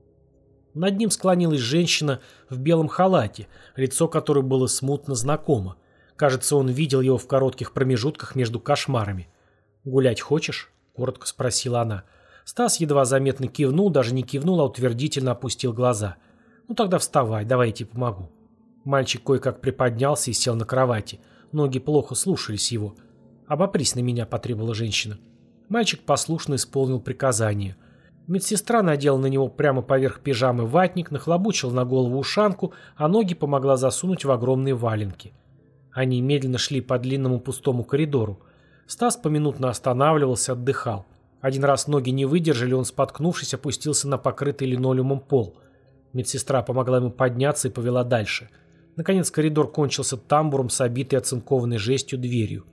Над ним склонилась женщина в белом халате, лицо которой было смутно знакомо. Кажется, он видел его в коротких промежутках между кошмарами. «Гулять хочешь?» – коротко спросила она. Стас едва заметно кивнул, даже не кивнул, а утвердительно опустил глаза. «Ну тогда вставай, давай я тебе помогу». Мальчик кое-как приподнялся и сел на кровати. Ноги плохо слушались его. «Обопрись на меня», – потребовала женщина. Мальчик послушно исполнил приказание. Медсестра надела на него прямо поверх пижамы ватник, нахлобучила на голову ушанку, а ноги помогла засунуть в огромные валенки. Они медленно шли по длинному пустому коридору. Стас поминутно останавливался, отдыхал. Один раз ноги не выдержали, он, споткнувшись, опустился на покрытый линолеумом пол. Медсестра помогла ему подняться и повела дальше. Наконец коридор кончился тамбуром с обитой оцинкованной жестью дверью.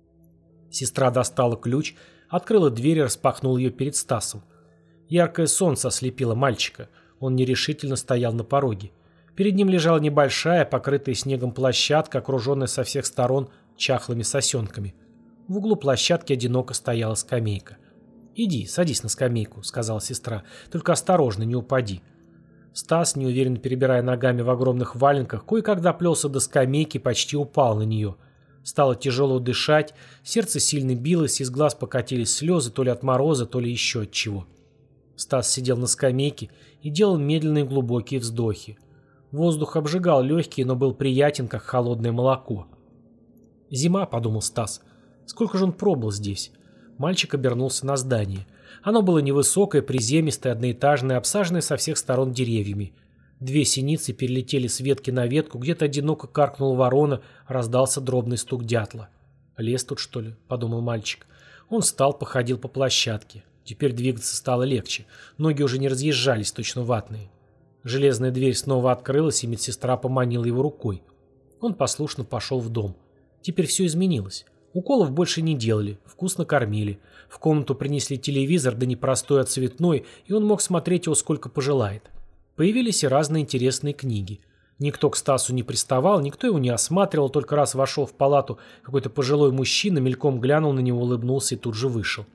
Сестра достала ключ, открыла дверь и распахнула ее перед Стасом. Яркое солнце ослепило мальчика. Он нерешительно стоял на пороге. Перед ним лежала небольшая, покрытая снегом площадка, окруженная со всех сторон чахлыми сосенками. В углу площадки одиноко стояла скамейка. «Иди, садись на скамейку», — сказала сестра. «Только осторожно, не упади». Стас, неуверенно перебирая ногами в огромных валенках, кое-как доплелся до скамейки и почти упал на нее. Стало тяжело дышать, сердце сильно билось, из глаз покатились слезы то ли от мороза, то ли еще от чего. Стас сидел на скамейке и делал медленные глубокие вздохи. Воздух обжигал легкие, но был приятен, как холодное молоко. «Зима», — подумал Стас. «Сколько же он пробыл здесь?» Мальчик обернулся на здание. Оно было невысокое, приземистое, одноэтажное, обсаженное со всех сторон деревьями. Две синицы перелетели с ветки на ветку, где-то одиноко каркнула ворона, раздался дробный стук дятла. «Лес тут, что ли?» — подумал мальчик. Он встал, походил по площадке. Теперь двигаться стало легче. Ноги уже не разъезжались, точно ватные. Железная дверь снова открылась, и медсестра поманила его рукой. Он послушно пошел в дом. Теперь все изменилось. Уколов больше не делали, вкусно кормили. В комнату принесли телевизор, да не простой, а цветной, и он мог смотреть его сколько пожелает. Появились и разные интересные книги. Никто к Стасу не приставал, никто его не осматривал, только раз вошел в палату какой-то пожилой мужчина, мельком глянул на него, улыбнулся и тут же вышел.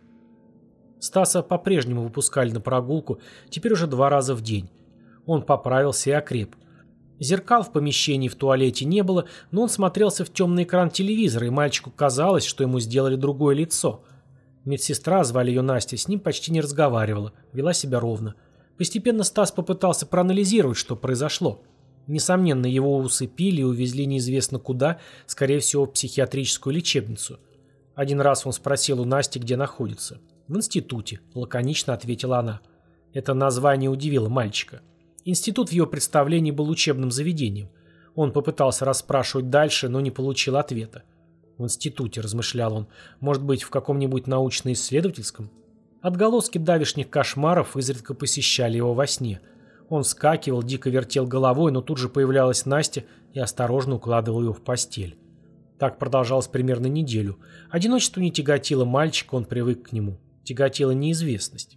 Стаса по-прежнему выпускали на прогулку, теперь уже два раза в день. Он поправился и окреп. Зеркал в помещении в туалете не было, но он смотрелся в темный экран телевизора, и мальчику казалось, что ему сделали другое лицо. Медсестра, звали ее Настя, с ним почти не разговаривала, вела себя ровно. Постепенно Стас попытался проанализировать, что произошло. Несомненно, его усыпили и увезли неизвестно куда, скорее всего, в психиатрическую лечебницу. Один раз он спросил у Насти, где находится. «В институте», — лаконично ответила она. Это название удивило мальчика. Институт в его представлении был учебным заведением. Он попытался расспрашивать дальше, но не получил ответа. «В институте», — размышлял он, — «может быть, в каком-нибудь научно-исследовательском?» Отголоски давешних кошмаров изредка посещали его во сне. Он вскакивал, дико вертел головой, но тут же появлялась Настя и осторожно укладывала его в постель. Так продолжалось примерно неделю. Одиночество не тяготило мальчика, он привык к нему. Тяготила неизвестность.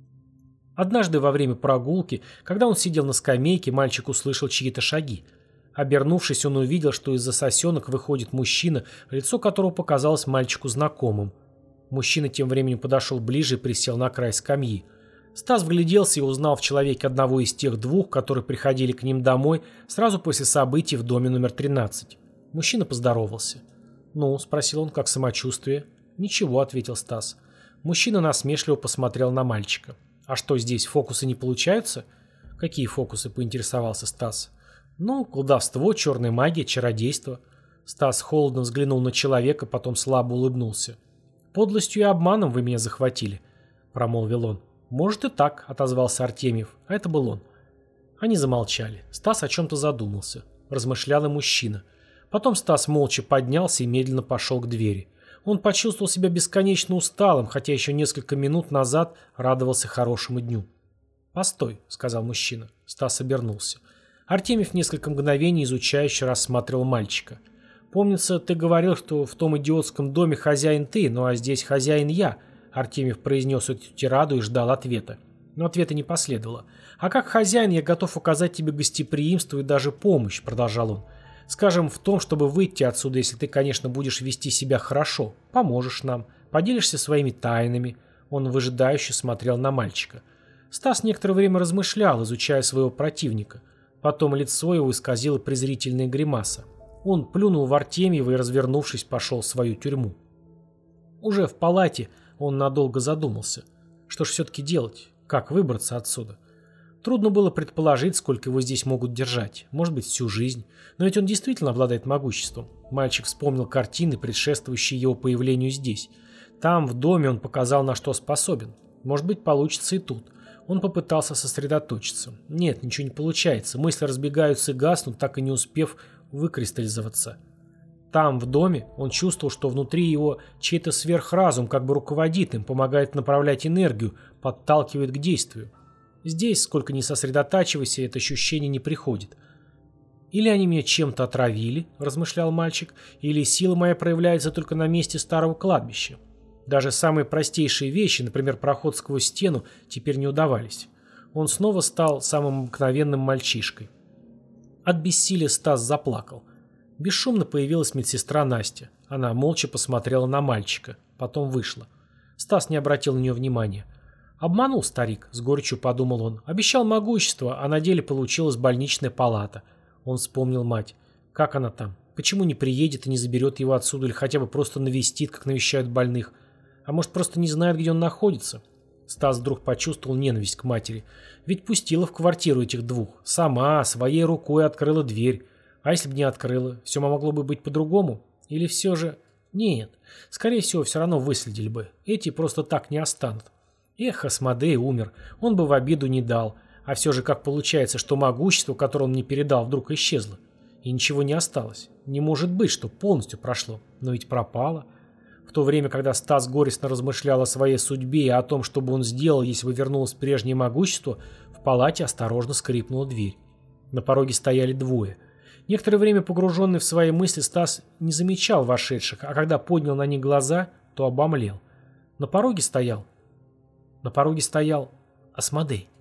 Однажды во время прогулки, когда он сидел на скамейке, мальчик услышал чьи-то шаги. Обернувшись, он увидел, что из-за сосенок выходит мужчина, лицо которого показалось мальчику знакомым. Мужчина тем временем подошел ближе и присел на край скамьи. Стас вгляделся и узнал в человеке одного из тех двух, которые приходили к ним домой сразу после событий в доме номер тринадцать. Мужчина поздоровался. «Ну?» – спросил он, – «как самочувствие?» «Ничего», – ответил Стас. Мужчина насмешливо посмотрел на мальчика. «А что, здесь фокусы не получаются?» «Какие фокусы?» – поинтересовался Стас. «Ну, колдовство, черная магия, чародейство». Стас холодно взглянул на человека, потом слабо улыбнулся. «Подлостью и обманом вы меня захватили», – промолвил он. «Может и так», – отозвался Артемьев, а это был он. Они замолчали. Стас о чем-то задумался. Размышлял и мужчина. Потом Стас молча поднялся и медленно пошел к двери. Он почувствовал себя бесконечно усталым, хотя еще несколько минут назад радовался хорошему дню. «Постой», — сказал мужчина. Стас обернулся. Артемьев несколько мгновений изучающе рассматривал мальчика. «Помнится, ты говорил, что в том идиотском доме хозяин ты, ну а здесь хозяин я», — Артемьев произнес эту тираду и ждал ответа. Но ответа не последовало. «А как хозяин я готов оказать тебе гостеприимство и даже помощь», — продолжал он. «Скажем, в том, чтобы выйти отсюда, если ты, конечно, будешь вести себя хорошо, поможешь нам, поделишься своими тайнами». Он выжидающе смотрел на мальчика. Стас некоторое время размышлял, изучая своего противника. Потом лицо его исказило презрительная гримаса. Он плюнул в Артемьева и, развернувшись, пошел в свою тюрьму. Уже в палате он надолго задумался. Что ж все-таки делать? Как выбраться отсюда? Трудно было предположить, сколько его здесь могут держать. Может быть, всю жизнь. Но ведь он действительно обладает могуществом. Мальчик вспомнил картины, предшествующие его появлению здесь. Там, в доме, он показал, на что способен. Может быть, получится и тут. Он попытался сосредоточиться. Нет, ничего не получается. Мысли разбегаются и гаснут, так и не успев выкристаллизоваться. Там, в доме, он чувствовал, что внутри его чей-то сверхразум как бы руководит им, помогает направлять энергию, подталкивает к действию. Здесь, сколько ни сосредотачивайся, это ощущение не приходит. «Или они меня чем-то отравили», – размышлял мальчик, – «или сила моя проявляется только на месте старого кладбища». Даже самые простейшие вещи, например, проход сквозь стену, теперь не удавались. Он снова стал самым обыкновенным мальчишкой. От бессилия Стас заплакал. Бесшумно появилась медсестра Настя. Она молча посмотрела на мальчика, потом вышла. Стас не обратил на нее внимания. «Обманул старик», — с горечью подумал он. «Обещал могущество, а на деле получилась больничная палата». Он вспомнил мать. Как она там? Почему не приедет и не заберет его отсюда, или хотя бы просто навестит, как навещают больных? А может, просто не знает, где он находится? Стас вдруг почувствовал ненависть к матери. Ведь пустила в квартиру этих двух. Сама, своей рукой открыла дверь. А если бы не открыла, все могло бы быть по-другому? Или все же... Нет, скорее всего, все равно выследили бы. Эти просто так не останут. Эх, Асмодей умер, он бы в обиду не дал. А все же как получается, что могущество, которое он мне передал, вдруг исчезло? И ничего не осталось. Не может быть, что полностью прошло. Но ведь пропало. В то время, когда Стас горестно размышлял о своей судьбе и о том, что бы он сделал, если бы вернулось прежнее могущество, в палате осторожно скрипнула дверь. На пороге стояли двое. Некоторое время погруженный в свои мысли, Стас не замечал вошедших, а когда поднял на них глаза, то обомлел. На пороге стоял... На пороге стоял Асмодей.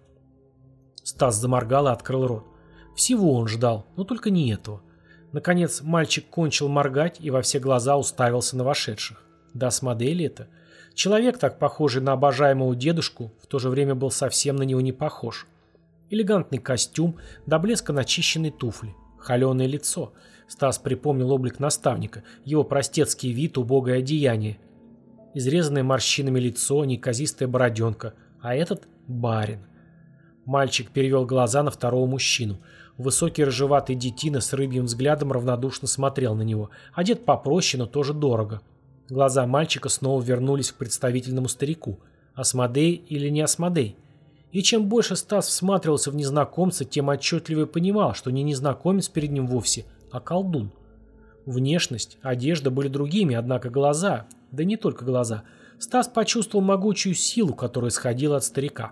Стас заморгал и открыл рот. Всего он ждал, но только не этого. Наконец мальчик кончил моргать и во все глаза уставился на вошедших. Да Асмодей ли это? Человек, так похожий на обожаемого дедушку, в то же время был совсем на него не похож. Элегантный костюм, до блеска начищенные туфли, холеное лицо. Стас припомнил облик наставника, его простецкий вид, убогое одеяние. Изрезанное морщинами лицо, неказистая бороденка, а этот – барин. Мальчик перевел глаза на второго мужчину. Высокий рыжеватый детина с рыбьим взглядом равнодушно смотрел на него. Одет попроще, но тоже дорого. Глаза мальчика снова вернулись к представительному старику. Асмодей или не Асмодей? И чем больше Стас всматривался в незнакомца, тем отчетливее понимал, что не незнакомец перед ним вовсе, а колдун. Внешность, одежда были другими, однако глаза, да не только глаза, Стас почувствовал могучую силу, которая исходила от старика.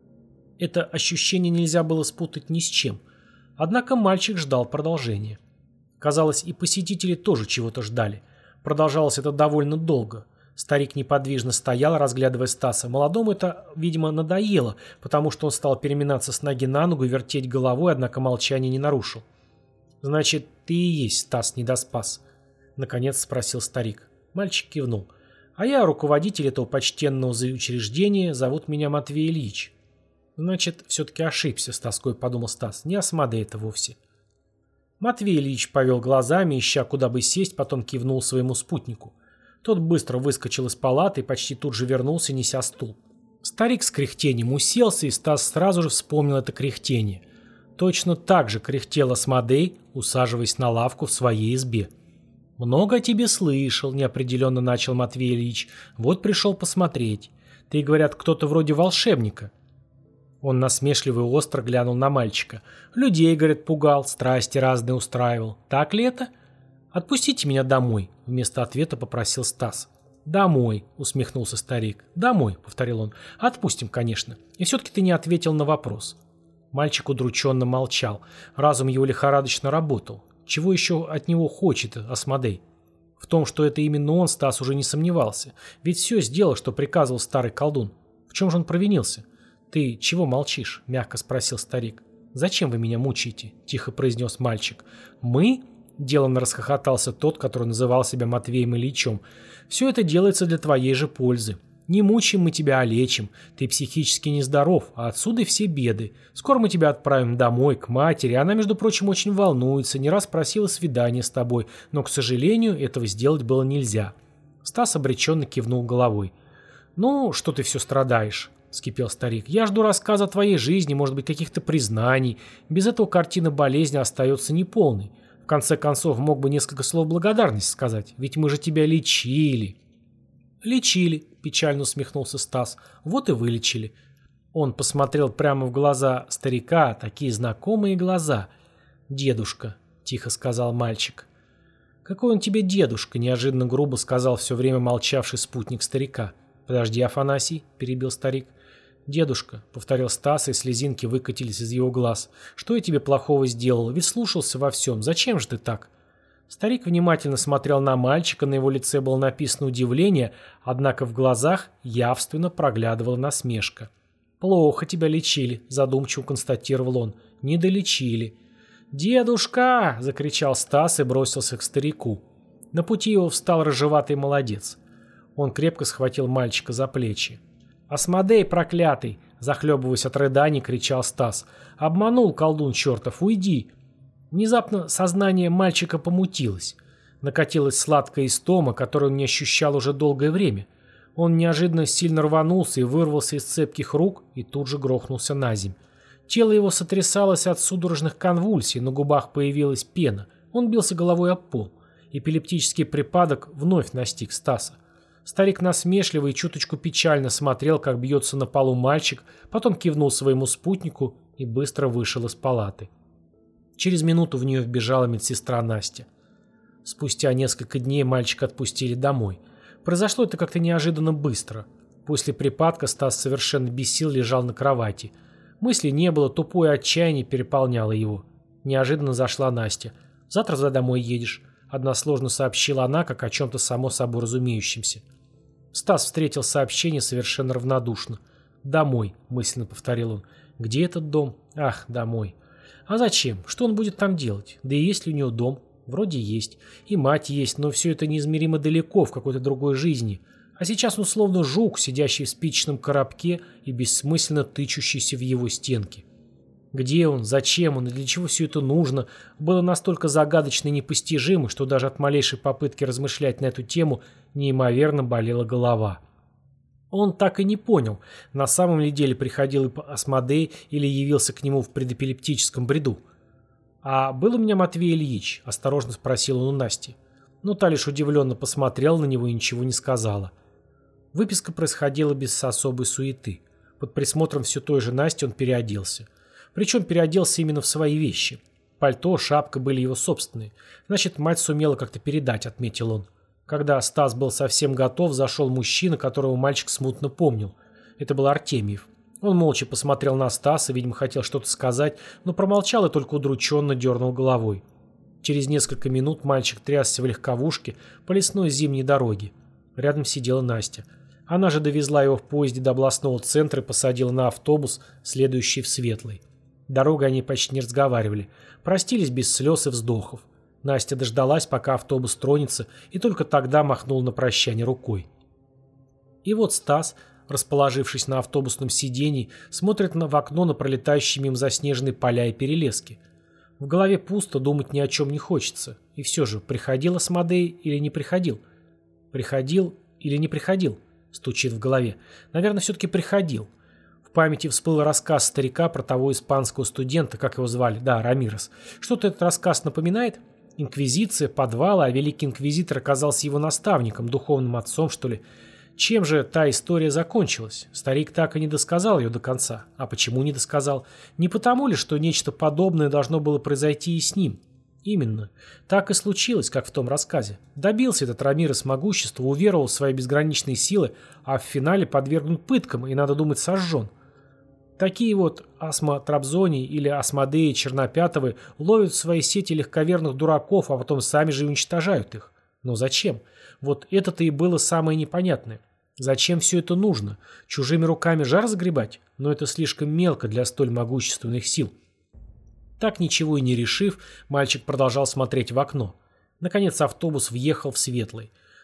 Это ощущение нельзя было спутать ни с чем. Однако мальчик ждал продолжения. Казалось, и посетители тоже чего-то ждали. Продолжалось это довольно долго. Старик неподвижно стоял, разглядывая Стаса. Молодому это, видимо, надоело, потому что он стал переминаться с ноги на ногу и вертеть головой, однако молчание не нарушил. «Значит, ты и есть Стас Недоспас?» — наконец спросил старик. Мальчик кивнул. «А я руководитель этого почтенного учреждения, зовут меня Матвей Ильич». «Значит, все-таки ошибся», — с тоской подумал Стас. «Не Асмодей это вовсе». Матвей Ильич повел глазами, ища куда бы сесть, потом кивнул своему спутнику. Тот быстро выскочил из палаты и почти тут же вернулся, неся стул. Старик с кряхтением уселся, и Стас сразу же вспомнил это кряхтение. Точно так же кряхтел Асмодей, усаживаясь на лавку в своей избе. «Много о тебе слышал», — неопределенно начал Матвей Ильич. «Вот пришел посмотреть. Ты, говорят, кто-то вроде волшебника». Он насмешливо и остро глянул на мальчика. «Людей, говорят, пугал, страсти разные устраивал. Так ли это?» «Отпустите меня домой», — вместо ответа попросил Стас. «Домой», — усмехнулся старик. «Домой», — повторил он. «Отпустим, конечно. И все-таки ты не ответил на вопрос». Мальчик удрученно молчал. Разум его лихорадочно работал. Чего еще от него хочет Асмодей? В том, что это именно он, Стас уже не сомневался. Ведь все сделал, что приказывал старый колдун. В чем же он провинился? «Ты чего молчишь?» – мягко спросил старик. «Зачем вы меня мучаете?» – тихо произнес мальчик. «Мы?» – деланно расхохотался тот, который называл себя Матвеем Ильичем. «Все это делается для твоей же пользы. Не мучим мы тебя, а лечим. Ты психически нездоров, а отсюда и все беды. Скоро мы тебя отправим домой, к матери. Она, между прочим, очень волнуется, не раз просила свидания с тобой, но, к сожалению, этого сделать было нельзя». Стас обреченно кивнул головой. «Ну, что ты все страдаешь?» — вскипел старик. «Я жду рассказа о твоей жизни, может быть, каких-то признаний. Без этого картина болезни остается неполной. В конце концов, мог бы несколько слов благодарности сказать, ведь мы же тебя лечили». «Лечили», — печально усмехнулся Стас. «Вот и вылечили». Он посмотрел прямо в глаза старика, такие знакомые глаза. «Дедушка», — тихо сказал мальчик. «Какой он тебе дедушка?» — неожиданно грубо сказал все время молчавший спутник старика. «Подожди, Афанасий», — перебил старик. «Дедушка», — повторил Стас, и слезинки выкатились из его глаз. «Что я тебе плохого сделал? Ведь слушался во всем. Зачем же ты так?» Старик внимательно смотрел на мальчика, на его лице было написано удивление, однако в глазах явственно проглядывала насмешка. «Плохо тебя лечили», — задумчиво констатировал он. «Не долечили». «Дедушка!» — закричал Стас и бросился к старику. На пути его встал рыжеватый молодец. Он крепко схватил мальчика за плечи. «Асмодей проклятый!» — захлебываясь от рыданий, кричал Стас. «Обманул, колдун чертов, уйди!» Внезапно сознание мальчика помутилось. Накатилась сладкая истома, которую он не ощущал уже долгое время. Он неожиданно сильно рванулся и вырвался из цепких рук и тут же грохнулся на земь. Тело его сотрясалось от судорожных конвульсий, на губах появилась пена. Он бился головой об пол. Эпилептический припадок вновь настиг Стаса. Старик насмешливо и чуточку печально смотрел, как бьется на полу мальчик, потом кивнул своему спутнику и быстро вышел из палаты. Через минуту в нее вбежала медсестра Настя. Спустя несколько дней мальчика отпустили домой. Произошло это как-то неожиданно быстро. После припадка Стас совершенно без сил лежал на кровати. Мыслей не было, тупое отчаяние переполняло его. Неожиданно зашла Настя. «Завтра за домой едешь», — односложно сообщила она, как о чем-то само собой разумеющемся. Стас встретил сообщение совершенно равнодушно. «Домой», — мысленно повторил он. «Где этот дом? Ах, домой». А зачем? Что он будет там делать? Да и есть ли у него дом? Вроде есть. И мать есть, но все это неизмеримо далеко, в какой-то другой жизни. А сейчас он словно жук, сидящий в спичечном коробке и бессмысленно тычущийся в его стенки. Где он, зачем он и для чего все это нужно, было настолько загадочно и непостижимо, что даже от малейшей попытки размышлять на эту тему неимоверно болела голова. Он так и не понял, на самом ли деле приходил Асмодей или явился к нему в предэпилептическом бреду. «А был у меня Матвей Ильич?» – осторожно спросил он у Насти. Но та лишь удивленно посмотрела на него и ничего не сказала. Выписка происходила без особой суеты. Под присмотром все той же Насти он переоделся. Причем переоделся именно в свои вещи. Пальто, шапка были его собственные. Значит, мать сумела как-то передать, отметил он. Когда Стас был совсем готов, зашел мужчина, которого мальчик смутно помнил. Это был Артемьев. Он молча посмотрел на Стаса, видимо, хотел что-то сказать, но промолчал и только удрученно дернул головой. Через несколько минут мальчик трясся в легковушке по лесной зимней дороге. Рядом сидела Настя. Она же довезла его в поезде до областного центра и посадила на автобус, следующий в Светлый. Дорогой они почти не разговаривали. Простились без слез и вздохов. Настя дождалась, пока автобус тронется, и только тогда махнул на прощание рукой. И вот Стас, расположившись на автобусном сиденье, смотрит на, в окно на пролетающие мимо заснеженные поля и перелески. В голове пусто, думать ни о чем не хочется. И все же, приходил Асмодей или не приходил? Приходил или не приходил? Стучит в голове. Наверное, все-таки приходил. В памяти всплыл рассказ старика про того испанского студента, как его звали, да, Рамирес. Что-то этот рассказ напоминает? Инквизиция, подвалы, а великий инквизитор оказался его наставником, духовным отцом, что ли. Чем же та история закончилась? Старик так и не досказал ее до конца. А почему не досказал? Не потому ли, что нечто подобное должно было произойти и с ним? Именно. Так и случилось, как в том рассказе. Добился этот Рамирес могущества, уверовал в свои безграничные силы, а в финале подвергнут пыткам и, надо думать, сожжен. Такие вот Асма Трабзони или Асмодеи Чернопятовы ловят в свои сети легковерных дураков, а потом сами же уничтожают их. Но зачем? Вот это-то и было самое непонятное. Зачем все это нужно? Чужими руками жар загребать? Но это слишком мелко для столь могущественных сил. Так ничего и не решив, мальчик продолжал смотреть в окно. Наконец автобус въехал в Светлый.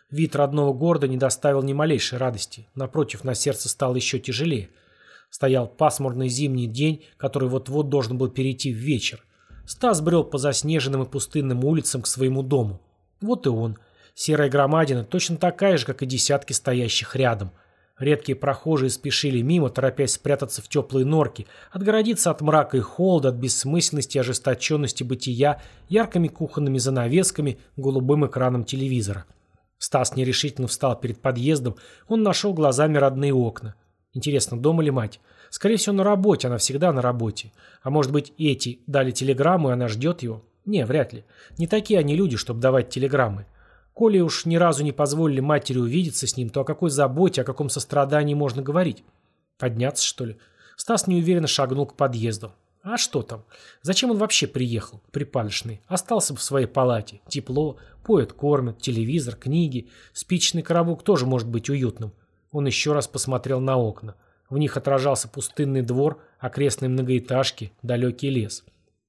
Вид родного города не доставил ни малейшей радости. Напротив, на сердце стало еще тяжелее. Стоял пасмурный зимний день, который вот-вот должен был перейти в вечер. Стас брел по заснеженным и пустынным улицам к своему дому. Вот и он. Серая громадина, точно такая же, как и десятки стоящих рядом. Редкие прохожие спешили мимо, торопясь спрятаться в теплые норки, отгородиться от мрака и холода, от бессмысленности и ожесточенности бытия яркими кухонными занавесками, голубым экраном телевизора. Стас нерешительно встал перед подъездом, он нашел глазами родные окна. Интересно, дома ли мать? Скорее всего, на работе, она всегда на работе. А может быть, эти дали телеграмму, и она ждет его? Не, вряд ли. Не такие они люди, чтобы давать телеграммы. Коли уж ни разу не позволили матери увидеться с ним, то о какой заботе, о каком сострадании можно говорить? Подняться, что ли? Стас неуверенно шагнул к подъезду. А что там? Зачем он вообще приехал, припалишный? Остался бы в своей палате. Тепло, поят, кормят, телевизор, книги. Спичечный коробок тоже может быть уютным. Он еще раз посмотрел на окна. В них отражался пустынный двор, окрестные многоэтажки, далекий лес.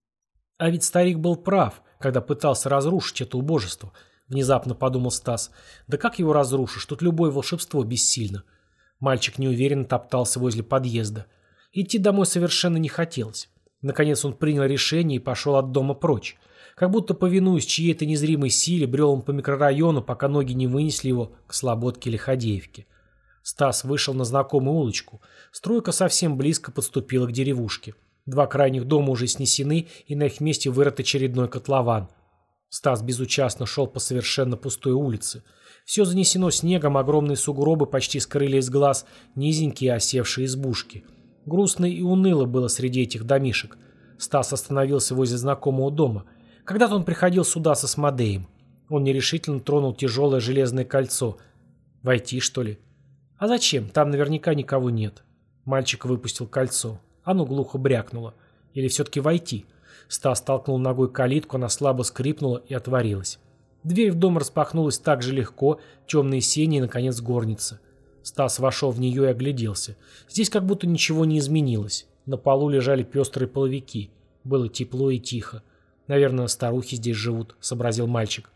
А ведь старик был прав, когда пытался разрушить это убожество. Внезапно подумал Стас. Да как его разрушишь? Тут любое волшебство бессильно. Мальчик неуверенно топтался возле подъезда. Идти домой совершенно не хотелось. Наконец он принял решение и пошел от дома прочь. Как будто повинуясь чьей-то незримой силе, брел он по микрорайону, пока ноги не вынесли его к Слободке-Лиходеевке. Стас вышел на знакомую улочку. Стройка совсем близко подступила к деревушке. Два крайних дома уже снесены, и на их месте вырыт очередной котлован. Стас безучастно шел по совершенно пустой улице. Все занесено снегом, огромные сугробы почти скрыли из глаз низенькие осевшие избушки. Грустно и уныло было среди этих домишек. Стас остановился возле знакомого дома. Когда-то он приходил сюда со Асмодеем. Он нерешительно тронул тяжелое железное кольцо. Войти, что ли? А зачем? Там наверняка никого нет. Мальчик выпустил кольцо. Оно глухо брякнуло. Или все-таки войти? Стас толкнул ногой калитку, она слабо скрипнула и отворилась. Дверь в дом распахнулась так же легко, темные сени и, наконец, горница. Стас вошел в нее и огляделся. Здесь как будто ничего не изменилось. На полу лежали пестрые половики. Было тепло и тихо. «Наверное, старухи здесь живут», — сообразил мальчик.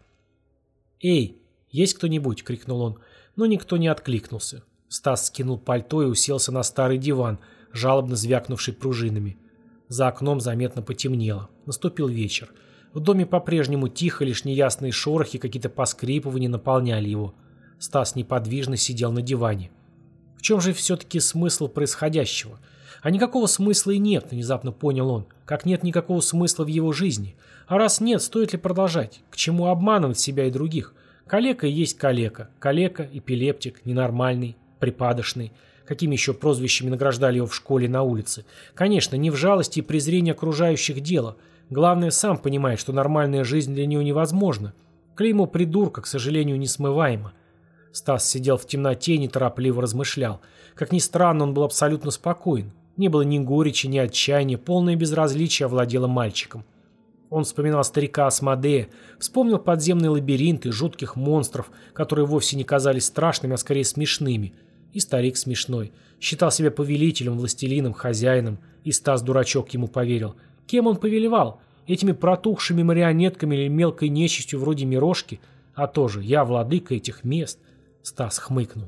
«Эй, есть кто-нибудь?» — крикнул он. Но никто не откликнулся. Стас скинул пальто и уселся на старый диван, жалобно звякнувший пружинами. За окном заметно потемнело. Наступил вечер. В доме по-прежнему тихо, лишь неясные шорохи, какие-то поскрипывания наполняли его. Стас неподвижно сидел на диване. В чем же все-таки смысл происходящего? А никакого смысла и нет, внезапно понял он. Как нет никакого смысла в его жизни. А раз нет, стоит ли продолжать? К чему обманывать себя и других? Калека и есть калека. Калека, эпилептик, ненормальный, припадочный. Какими еще прозвищами награждали его в школе и на улице. Конечно, не в жалости и презрении окружающих дело. Главное, сам понимает, что нормальная жизнь для него невозможна. Клеймо придурка, к сожалению, несмываемо. Стас сидел в темноте и неторопливо размышлял. Как ни странно, он был абсолютно спокоен. Не было ни горечи, ни отчаяния, полное безразличие овладело мальчиком. Он вспоминал старика Асмодея, вспомнил подземные лабиринты, жутких монстров, которые вовсе не казались страшными, а скорее смешными. И старик смешной. Считал себя повелителем, властелином, хозяином. И Стас-дурачок ему поверил. Кем он повелевал? Этими протухшими марионетками или мелкой нечистью вроде Мирошки? А тоже я владыка этих мест. Стас хмыкнул.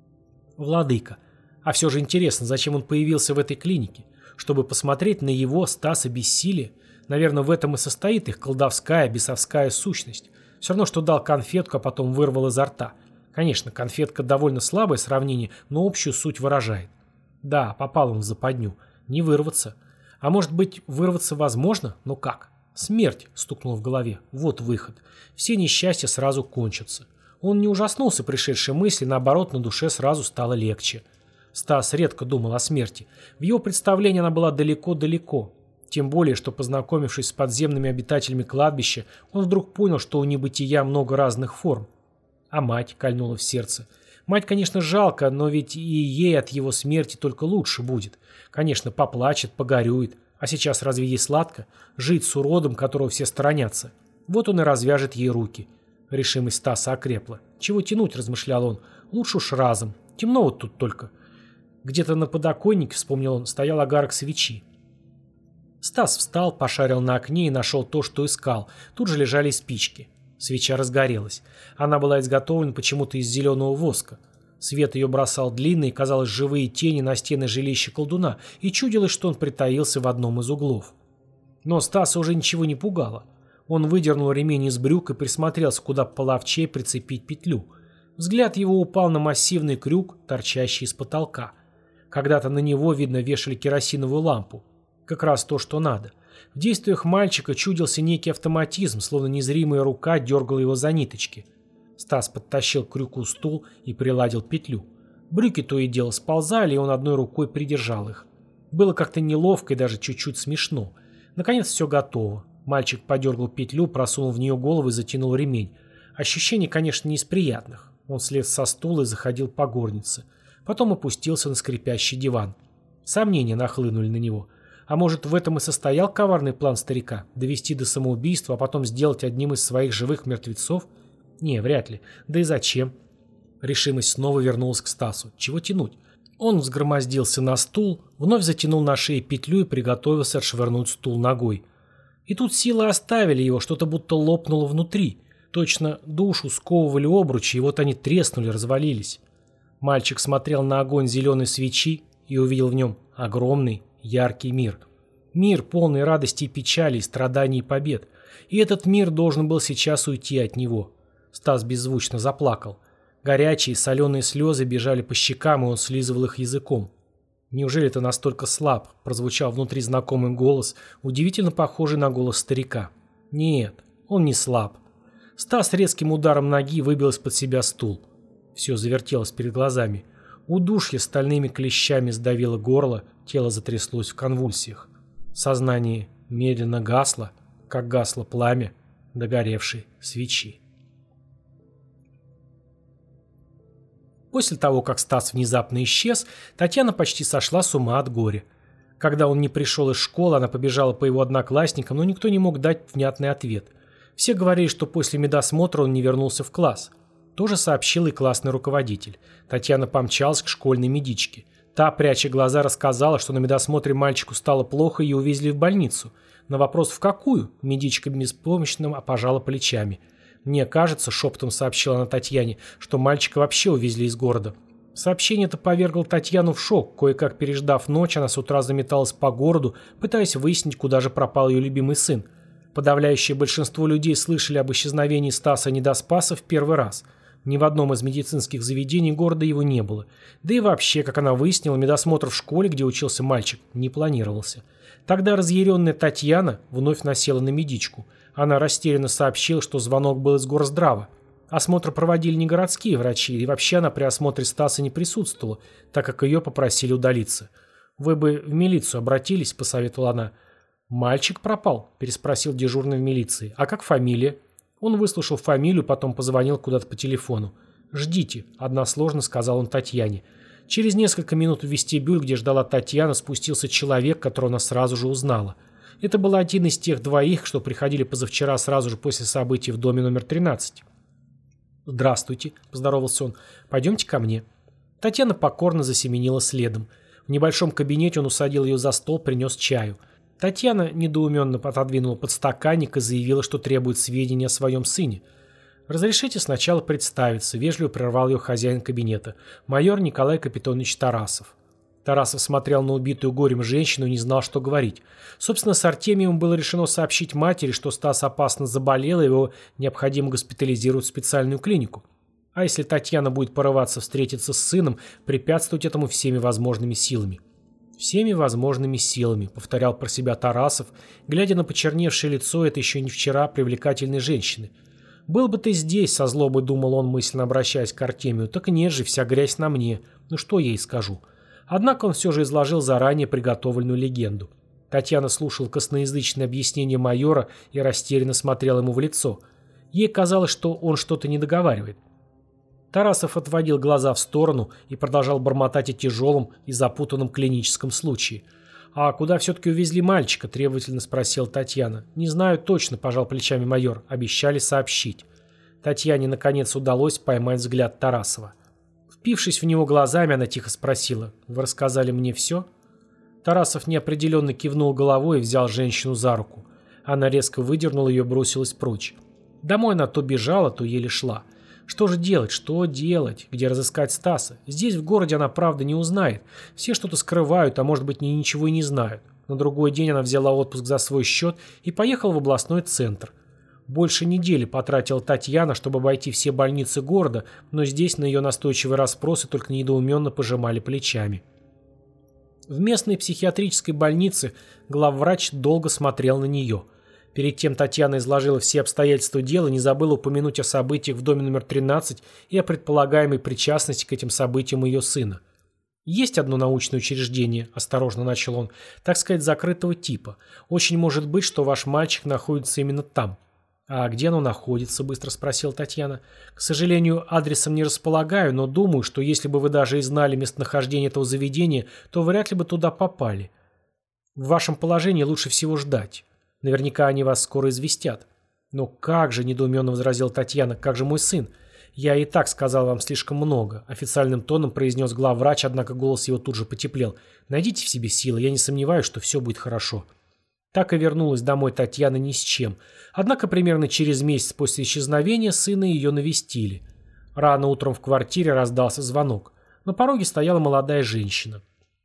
Владыка. А все же интересно, зачем он появился в этой клинике? Чтобы посмотреть на его, Стаса, бессилие? Наверное, в этом и состоит их колдовская, бесовская сущность. Все равно, что дал конфетку, а потом вырвал изо рта. Конечно, конфетка довольно слабое сравнение, но общую суть выражает. Да, попал он в западню. Не вырваться. А может быть, вырваться возможно? Но как? Смерть, стукнула в голове. Вот выход. Все несчастья сразу кончатся. Он не ужаснулся пришедшей мысли, наоборот, на душе сразу стало легче. Стас редко думал о смерти. В его представлении она была далеко-далеко. Тем более, что, познакомившись с подземными обитателями кладбища, он вдруг понял, что у небытия много разных форм. А мать кольнула в сердце. Мать, конечно, жалко, но ведь и ей от его смерти только лучше будет. Конечно, поплачет, погорюет. А сейчас разве ей сладко? Жить с уродом, которого все сторонятся. Вот он и развяжет ей руки. Решимость Стаса окрепла. Чего тянуть, размышлял он. Лучше уж разом. Темно вот тут только. Где-то на подоконнике, вспомнил он, стоял огарок свечи. Стас встал, пошарил на окне и нашел то, что искал. Тут же лежали спички. Свеча разгорелась. Она была изготовлена почему-то из зеленого воска. Свет ее бросал длинные, казалось, живые тени на стены жилища колдуна, и чудилось, что он притаился в одном из углов. Но Стаса уже ничего не пугало. Он выдернул ремень из брюк и присмотрелся, куда половчей прицепить петлю. Взгляд его упал на массивный крюк, торчащий из потолка. Когда-то на него, видно, вешали керосиновую лампу. Как раз то, что надо. В действиях мальчика чудился некий автоматизм, словно незримая рука дергала его за ниточки. Стас подтащил к крюку стул и приладил петлю. Брюки то и дело сползали, и он одной рукой придержал их. Было как-то неловко и даже чуть-чуть смешно. Наконец все готово. Мальчик подергал петлю, просунул в нее голову и затянул ремень. Ощущение, конечно, не из приятных. Он слез со стула и заходил по горнице. Потом опустился на скрипящий диван. Сомнения нахлынули на него. А может, в этом и состоял коварный план старика? Довести до самоубийства, а потом сделать одним из своих живых мертвецов? Не, вряд ли. Да и зачем? Решимость снова вернулась к Стасу. Чего тянуть? Он взгромоздился на стул, вновь затянул на шее петлю и приготовился отшвырнуть стул ногой. И тут силы оставили его, что-то будто лопнуло внутри. Точно душу сковывали обручи, и вот они треснули, развалились. Мальчик смотрел на огонь зеленой свечи и увидел в нем огромный, яркий мир. Мир, полный радости и печали, страданий и побед. И этот мир должен был сейчас уйти от него. Стас беззвучно заплакал. Горячие соленые слезы бежали по щекам, и он слизывал их языком. «Неужели ты настолько слаб?» – прозвучал внутри знакомый голос, удивительно похожий на голос старика. Нет, он не слаб. Стас резким ударом ноги выбил из-под себя стул. Все завертелось перед глазами. Удушье стальными клещами сдавило горло, тело затряслось в конвульсиях. Сознание медленно гасло, как гасло пламя догоревшей свечи. После того, как Стас внезапно исчез, Татьяна почти сошла с ума от горя. Когда он не пришел из школы, она побежала по его одноклассникам, но никто не мог дать внятный ответ. Все говорили, что после медосмотра он не вернулся в класс. Тоже сообщил и классный руководитель. Татьяна помчалась к школьной медичке. Та, пряча глаза, рассказала, что на медосмотре мальчику стало плохо и ее увезли в больницу. На вопрос «в какую?» медичка беспомощно пожала плечами. «Мне кажется», — шепотом сообщила она Татьяне, что мальчика вообще увезли из города. Сообщение это повергло Татьяну в шок. Кое-как переждав ночь, она с утра заметалась по городу, пытаясь выяснить, куда же пропал ее любимый сын. Подавляющее большинство людей слышали об исчезновении Стаса Недоспаса в первый раз. Ни в одном из медицинских заведений города его не было. Да и вообще, как она выяснила, медосмотр в школе, где учился мальчик, не планировался. Тогда разъяренная Татьяна вновь насела на медичку. Она растерянно сообщила, что звонок был из горздрава. Осмотр проводили не городские врачи, и вообще она при осмотре Стаса не присутствовала, так как ее попросили удалиться. «Вы бы в милицию обратились», — посоветовала она. «Мальчик пропал?» — переспросил дежурный в милиции. «А как фамилия?» Он выслушал фамилию, потом позвонил куда-то по телефону. «Ждите», — односложно сказал он Татьяне. Через несколько минут в вестибюль, где ждала Татьяна, спустился человек, которого она сразу же узнала. Это был один из тех двоих, что приходили позавчера сразу же после событий в доме номер тринадцать. «Здравствуйте», — поздоровался он. «Пойдемте ко мне». Татьяна покорно засеменила следом. В небольшом кабинете он усадил ее за стол, принес чаю. Татьяна недоуменно отодвинула подстаканник и заявила, что требует сведения о своем сыне. «Разрешите сначала представиться», — вежливо прервал ее хозяин кабинета. «Майор Николай Капитонович Тарасов». Тарасов смотрел на убитую горем женщину и не знал, что говорить. Собственно, с Артемием было решено сообщить матери, что Стас опасно заболел, и его необходимо госпитализировать в специальную клинику. А если Татьяна будет порываться встретиться с сыном, препятствовать этому всеми возможными силами. «Всеми возможными силами», — повторял про себя Тарасов, глядя на почерневшее лицо этой еще не вчера привлекательной женщины. «Был бы ты здесь», — со злобой думал он, мысленно обращаясь к Артемию, — «так нет же, вся грязь на мне. Ну что я ей скажу?» Однако он все же изложил заранее приготовленную легенду. Татьяна слушала косноязычное объяснение майора и растерянно смотрела ему в лицо. Ей казалось, что он что-то не договаривает. Тарасов отводил глаза в сторону и продолжал бормотать о тяжелом и запутанном клиническом случае. «А куда все-таки увезли мальчика?» – требовательно спросила Татьяна. «Не знаю точно», – пожал плечами майор. «Обещали сообщить». Татьяне, наконец, удалось поймать взгляд Тарасова. Впившись в него глазами, она тихо спросила: «Вы рассказали мне все?» Тарасов неопределенно кивнул головой и взял женщину за руку. Она резко выдернула ее и бросилась прочь. Домой она то бежала, то еле шла. Что же делать, что делать, где разыскать Стаса? Здесь, в городе, она правда не узнает. Все что-то скрывают, а может быть, ни ничего и не знают. На другой день она взяла отпуск за свой счет и поехала в областной центр. Больше недели потратила Татьяна, чтобы обойти все больницы города, но здесь на ее настойчивые расспросы только недоуменно пожимали плечами. В местной психиатрической больнице главврач долго смотрел на нее. Перед тем Татьяна изложила все обстоятельства дела, не забыла упомянуть о событиях в доме номер тринадцать и о предполагаемой причастности к этим событиям ее сына. «Есть одно научное учреждение», – осторожно начал он, – «так сказать, закрытого типа. Очень может быть, что ваш мальчик находится именно там». «А где оно находится?» – быстро спросила Татьяна. «К сожалению, адресом не располагаю, но думаю, что если бы вы даже и знали местонахождение этого заведения, то вряд ли бы туда попали. В вашем положении лучше всего ждать. Наверняка они вас скоро известят». «Но как же», – недоуменно возразила Татьяна, – «как же мой сын? Я и так сказал вам слишком много», – официальным тоном произнес главврач, однако голос его тут же потеплел. «Найдите в себе силы, я не сомневаюсь, что все будет хорошо». Так и вернулась домой Татьяна ни с чем. Однако примерно через месяц после исчезновения сына ее навестили. Рано утром в квартире раздался звонок. На пороге стояла молодая женщина.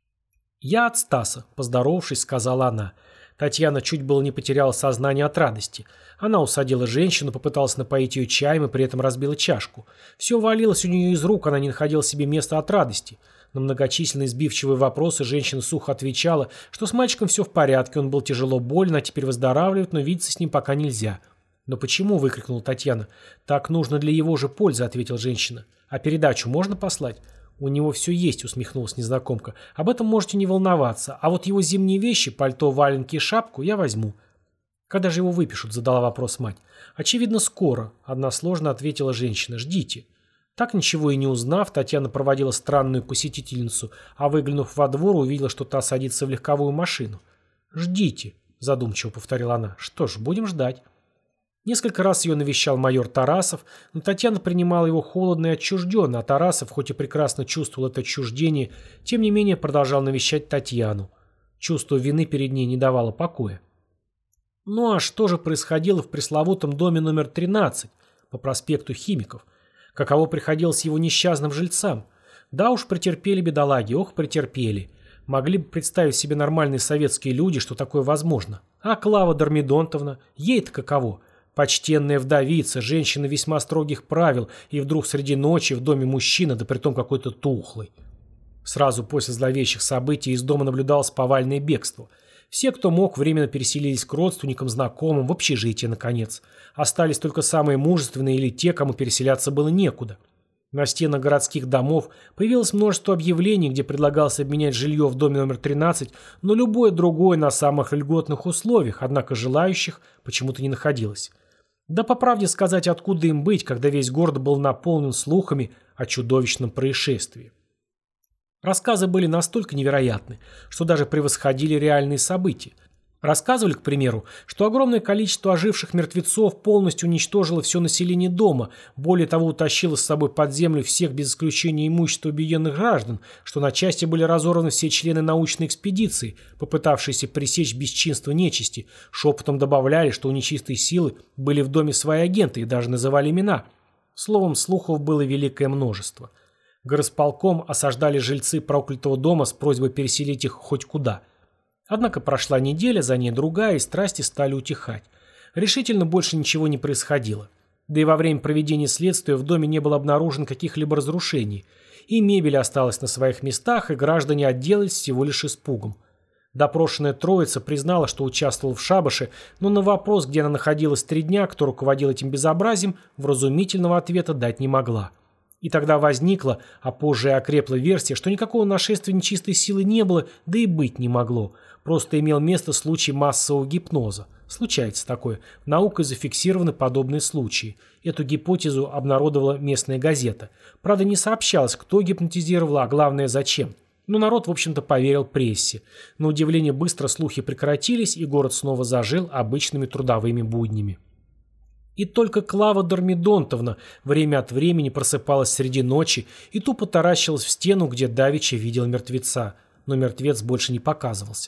«Я от Стаса», – поздоровавшись, сказала она. Татьяна чуть было не потеряла сознание от радости. Она усадила женщину, попыталась напоить ее чаем и при этом разбила чашку. Все валилось у нее из рук, она не находила себе места от радости. На многочисленные сбивчивые вопросы женщина сухо отвечала, что с мальчиком все в порядке, он был тяжело болен, а теперь выздоравливает, но видеться с ним пока нельзя. «Но почему?» – выкрикнула Татьяна. «Так нужно для его же пользы», – ответила женщина. «А передачу можно послать?» «У него все есть», – усмехнулась незнакомка. «Об этом можете не волноваться, а вот его зимние вещи, пальто, валенки и шапку я возьму». «Когда же его выпишут?» – задала вопрос мать. «Очевидно, скоро», – односложно ответила женщина. «Ждите». Так ничего и не узнав, Татьяна проводила странную посетительницу, а выглянув во двор, увидела, что та садится в легковую машину. «Ждите», – задумчиво повторила она. «Что ж, будем ждать». Несколько раз ее навещал майор Тарасов, но Татьяна принимала его холодно и отчужденно, а Тарасов, хоть и прекрасно чувствовал это отчуждение, тем не менее продолжал навещать Татьяну. Чувство вины перед ней не давало покоя. Ну а что же происходило в пресловутом доме номер тринадцать по проспекту Химиков? Каково приходилось его несчастным жильцам? Да уж, претерпели бедолаги, ох, претерпели. Могли бы представить себе нормальные советские люди, что такое возможно. А Клава Дормидонтовна, ей-то каково? Почтенная вдовица, женщина весьма строгих правил, и вдруг среди ночи в доме мужчина, да притом какой-то тухлый. Сразу после зловещих событий из дома наблюдалось повальное бегство. Все, кто мог, временно переселились к родственникам, знакомым, в общежитие, наконец. Остались только самые мужественные или те, кому переселяться было некуда. На стенах городских домов появилось множество объявлений, где предлагалось обменять жилье в доме номер тринадцать, но любое другое на самых льготных условиях, однако желающих почему-то не находилось. Да по правде сказать, откуда им быть, когда весь город был наполнен слухами о чудовищном происшествии. Рассказы были настолько невероятны, что даже превосходили реальные события. Рассказывали, к примеру, что огромное количество оживших мертвецов полностью уничтожило все население дома, более того, утащило с собой под землю всех без исключения имущества убиенных граждан, что на части были разорваны все члены научной экспедиции, попытавшиеся пресечь бесчинство нечисти, шепотом добавляли, что у нечистой силы были в доме свои агенты и даже называли имена. Словом, слухов было великое множество. Горосполком осаждали жильцы проклятого дома с просьбой переселить их хоть куда. Однако прошла неделя, за ней другая, и страсти стали утихать. Решительно больше ничего не происходило. Да и во время проведения следствия в доме не было обнаружено каких-либо разрушений. И мебель осталась на своих местах, и граждане отделались всего лишь испугом. Допрошенная троица признала, что участвовала в шабаше, но на вопрос, где она находилась три дня, кто руководил этим безобразием, вразумительного ответа дать не могла. И тогда возникла, а позже и окрепла версия, что никакого нашествия нечистой силы не было, да и быть не могло. Просто имел место случай массового гипноза. Случается такое. Наукой зафиксированы подобные случаи. Эту гипотезу обнародовала местная газета. Правда, не сообщалось, кто гипнотизировал, а главное, зачем. Но народ, в общем-то, поверил прессе. На удивление быстро слухи прекратились, и город снова зажил обычными трудовыми буднями. И только Клава Дормидонтовна время от времени просыпалась среди ночи и тупо таращилась в стену, где давеча видел мертвеца. Но мертвец больше не показывался.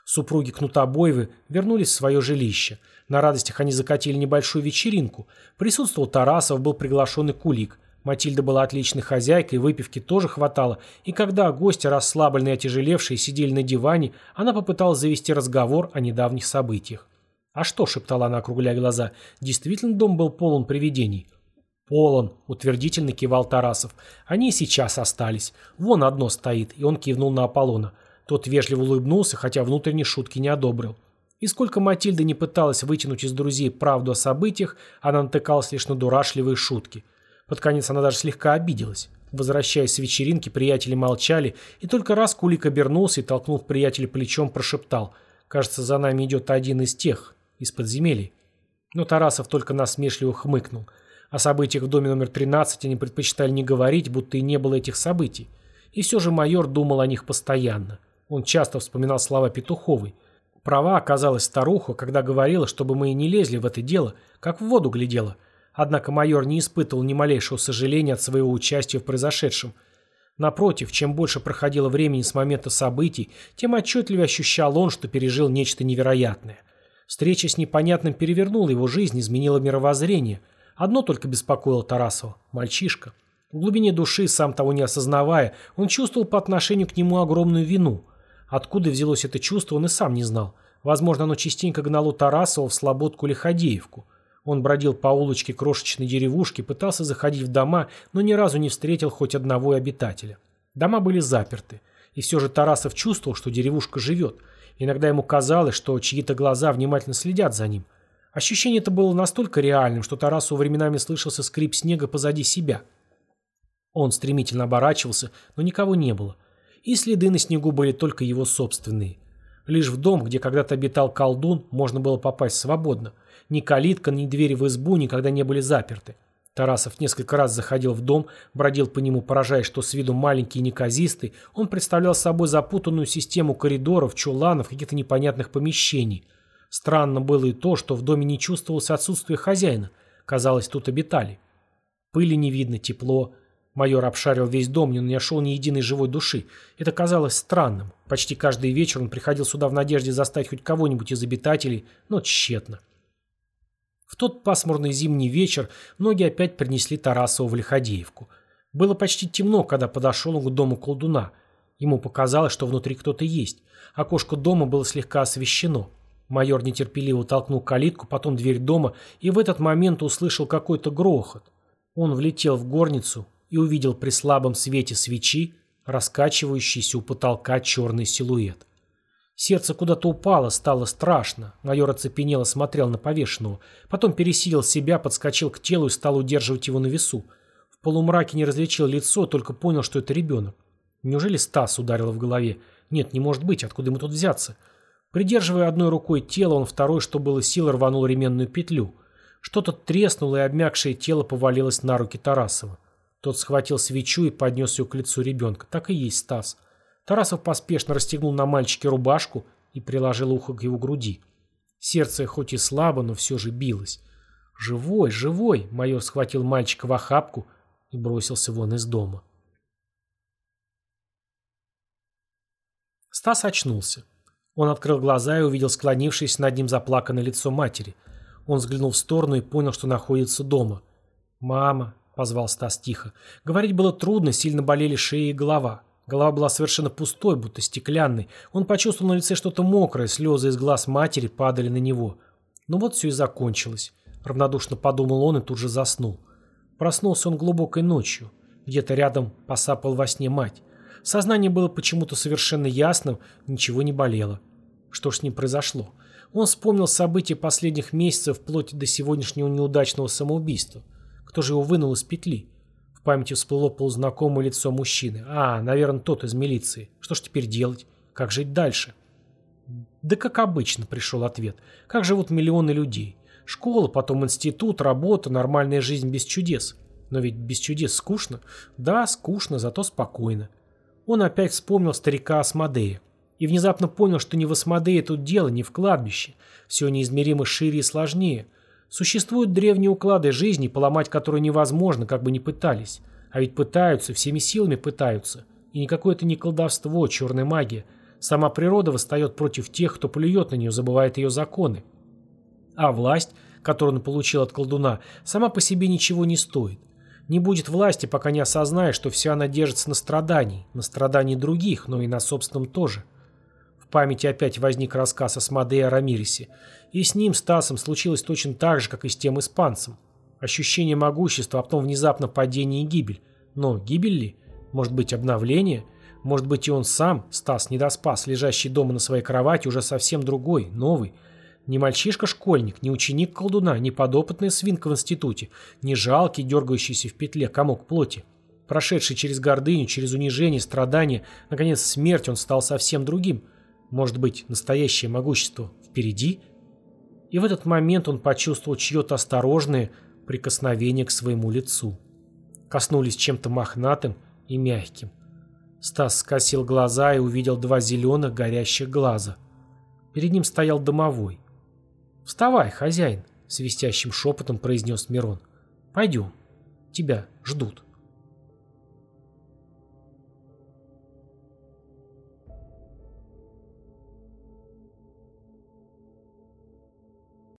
Супруги Кнутобоевы вернулись в свое жилище. На радостях они закатили небольшую вечеринку. Присутствовал Тарасов, был приглашен и Кулик. Матильда была отличной хозяйкой, выпивки тоже хватало, и когда гости, расслабленные и отяжелевшие, сидели на диване, она попыталась завести разговор о недавних событиях. «А что?» — шептала она, округляя глаза. «Действительно дом был полон привидений?» «Полон», — утвердительно кивал Тарасов. «Они и сейчас остались. Вон одно стоит», — и он кивнул на Аполлона. Тот вежливо улыбнулся, хотя внутренней шутки не одобрил. И сколько Матильда не пыталась вытянуть из друзей правду о событиях, она натыкалась лишь на дурашливые шутки. Под конец она даже слегка обиделась. Возвращаясь с вечеринки, приятели молчали, и только раз Кулик обернулся и, толкнув приятеля плечом, прошептал: «Кажется, за нами идет один из тех, из подземелий». Но Тарасов только насмешливо хмыкнул. О событиях в доме номер тринадцать они предпочитали не говорить, будто и не было этих событий. И все же майор думал о них постоянно. Он часто вспоминал слова Петуховой. Права оказалась старуха, когда говорила, чтобы мы и не лезли в это дело, как в воду глядела. Однако майор не испытывал ни малейшего сожаления от своего участия в произошедшем. Напротив, чем больше проходило времени с момента событий, тем отчетливее ощущал он, что пережил нечто невероятное. Встреча с непонятным перевернула его жизнь, изменила мировоззрение. Одно только беспокоило Тарасова – мальчишка. В глубине души, сам того не осознавая, он чувствовал по отношению к нему огромную вину. Откуда взялось это чувство, он и сам не знал. Возможно, оно частенько гнало Тарасова в Слободку-Лиходеевку. Он бродил по улочке крошечной деревушки, пытался заходить в дома, но ни разу не встретил хоть одного обитателя. Дома были заперты. И все же Тарасов чувствовал, что деревушка живет. Иногда ему казалось, что чьи-то глаза внимательно следят за ним. Ощущение это было настолько реальным, что Тарасу временами слышался скрип снега позади себя. Он стремительно оборачивался, но никого не было. И следы на снегу были только его собственные. Лишь в дом, где когда-то обитал колдун, можно было попасть свободно. Ни калитка, ни двери в избу никогда не были заперты. Тарасов несколько раз заходил в дом, бродил по нему, поражаясь, что с виду маленький и неказистый, он представлял собой запутанную систему коридоров, чуланов, каких-то непонятных помещений. Странно было и то, что в доме не чувствовалось отсутствие хозяина. Казалось, тут обитали. Пыли не видно, тепло. Майор обшарил весь дом, но не нашел ни единой живой души. Это казалось странным. Почти каждый вечер он приходил сюда в надежде застать хоть кого-нибудь из обитателей, но тщетно. В тот пасмурный зимний вечер ноги опять принесли Тарасова в Лиходеевку. Было почти темно, когда подошел он к дому колдуна. Ему показалось, что внутри кто-то есть. Окошко дома было слегка освещено. Майор нетерпеливо толкнул калитку, потом дверь дома, и в этот момент услышал какой-то грохот. Он влетел в горницу и увидел при слабом свете свечи раскачивающийся у потолка черный силуэт. Сердце куда-то упало, стало страшно. Майор оцепенело смотрел на повешенного. Потом пересилил себя, подскочил к телу и стал удерживать его на весу. В полумраке не различил лицо, только понял, что это ребенок. Неужели Стас ударило в голове? Нет, не может быть, откуда ему тут взяться? Придерживая одной рукой тело, он второй, что было силы, рванул ременную петлю. Что-то треснуло, и обмякшее тело повалилось на руки Тарасова. Тот схватил свечу и поднес ее к лицу ребенка. Так и есть Стас. Тарасов поспешно расстегнул на мальчике рубашку и приложил ухо к его груди. Сердце хоть и слабо, но все же билось. «Живой, живой!» — майор схватил мальчика в охапку и бросился вон из дома. Стас очнулся. Он открыл глаза и увидел склонившееся над ним заплаканное лицо матери. Он взглянул в сторону и понял, что находится дома. «Мама!» — позвал Стас тихо. Говорить было трудно, сильно болели шея и голова. Голова была совершенно пустой, будто стеклянной. Он почувствовал на лице что-то мокрое, слезы из глаз матери падали на него. Ну вот все и закончилось. Равнодушно подумал он и тут же заснул. Проснулся он глубокой ночью. Где-то рядом посапал во сне мать. Сознание было почему-то совершенно ясным, ничего не болело. Что ж с ним произошло? Он вспомнил события последних месяцев вплоть до сегодняшнего неудачного самоубийства. Кто же его вынул из петли? В памяти всплыло полузнакомое лицо мужчины. А, наверное, тот из милиции. Что ж теперь делать? Как жить дальше? Да как обычно, пришел ответ. Как живут миллионы людей. Школа, потом институт, работа, нормальная жизнь без чудес. Но ведь без чудес скучно. Да, скучно, зато спокойно. Он опять вспомнил старика Асмодея. И внезапно понял, что не в Асмодее тут дело, не в кладбище. Все неизмеримо шире и сложнее. Существуют древние уклады жизни, поломать которые невозможно, как бы ни пытались. А ведь пытаются, всеми силами пытаются. И никакое это не колдовство, черная магия. Сама природа восстает против тех, кто плюет на нее, забывает ее законы. А власть, которую он получил от колдуна, сама по себе ничего не стоит. Не будет власти, пока не осознаешь, что вся она держится на страдании, на страдании других, но и на собственном тоже. В памяти опять возник рассказ Асмодея о Рамиресе, и с ним, Стасом, случилось точно так же, как и с тем испанцем. Ощущение могущества, а потом внезапно падение и гибель. Но гибель ли? Может быть, обновление? Может быть, и он сам, Стас Недоспас, лежащий дома на своей кровати, уже совсем другой, новый. Не мальчишка-школьник, не ученик колдуна, не подопытная свинка в институте, не жалкий, дергающийся в петле комок плоти. Прошедший через гордыню, через унижение, страдания, наконец, смерть, он стал совсем другим. Может быть, настоящее могущество впереди? И в этот момент он почувствовал чье-то осторожное прикосновение к своему лицу. Коснулись чем-то мохнатым и мягким. Стас скосил глаза и увидел два зеленых горящих глаза. Перед ним стоял домовой. «Вставай, хозяин», — свистящим шепотом произнес Мирон. «Пойдем. Тебя ждут».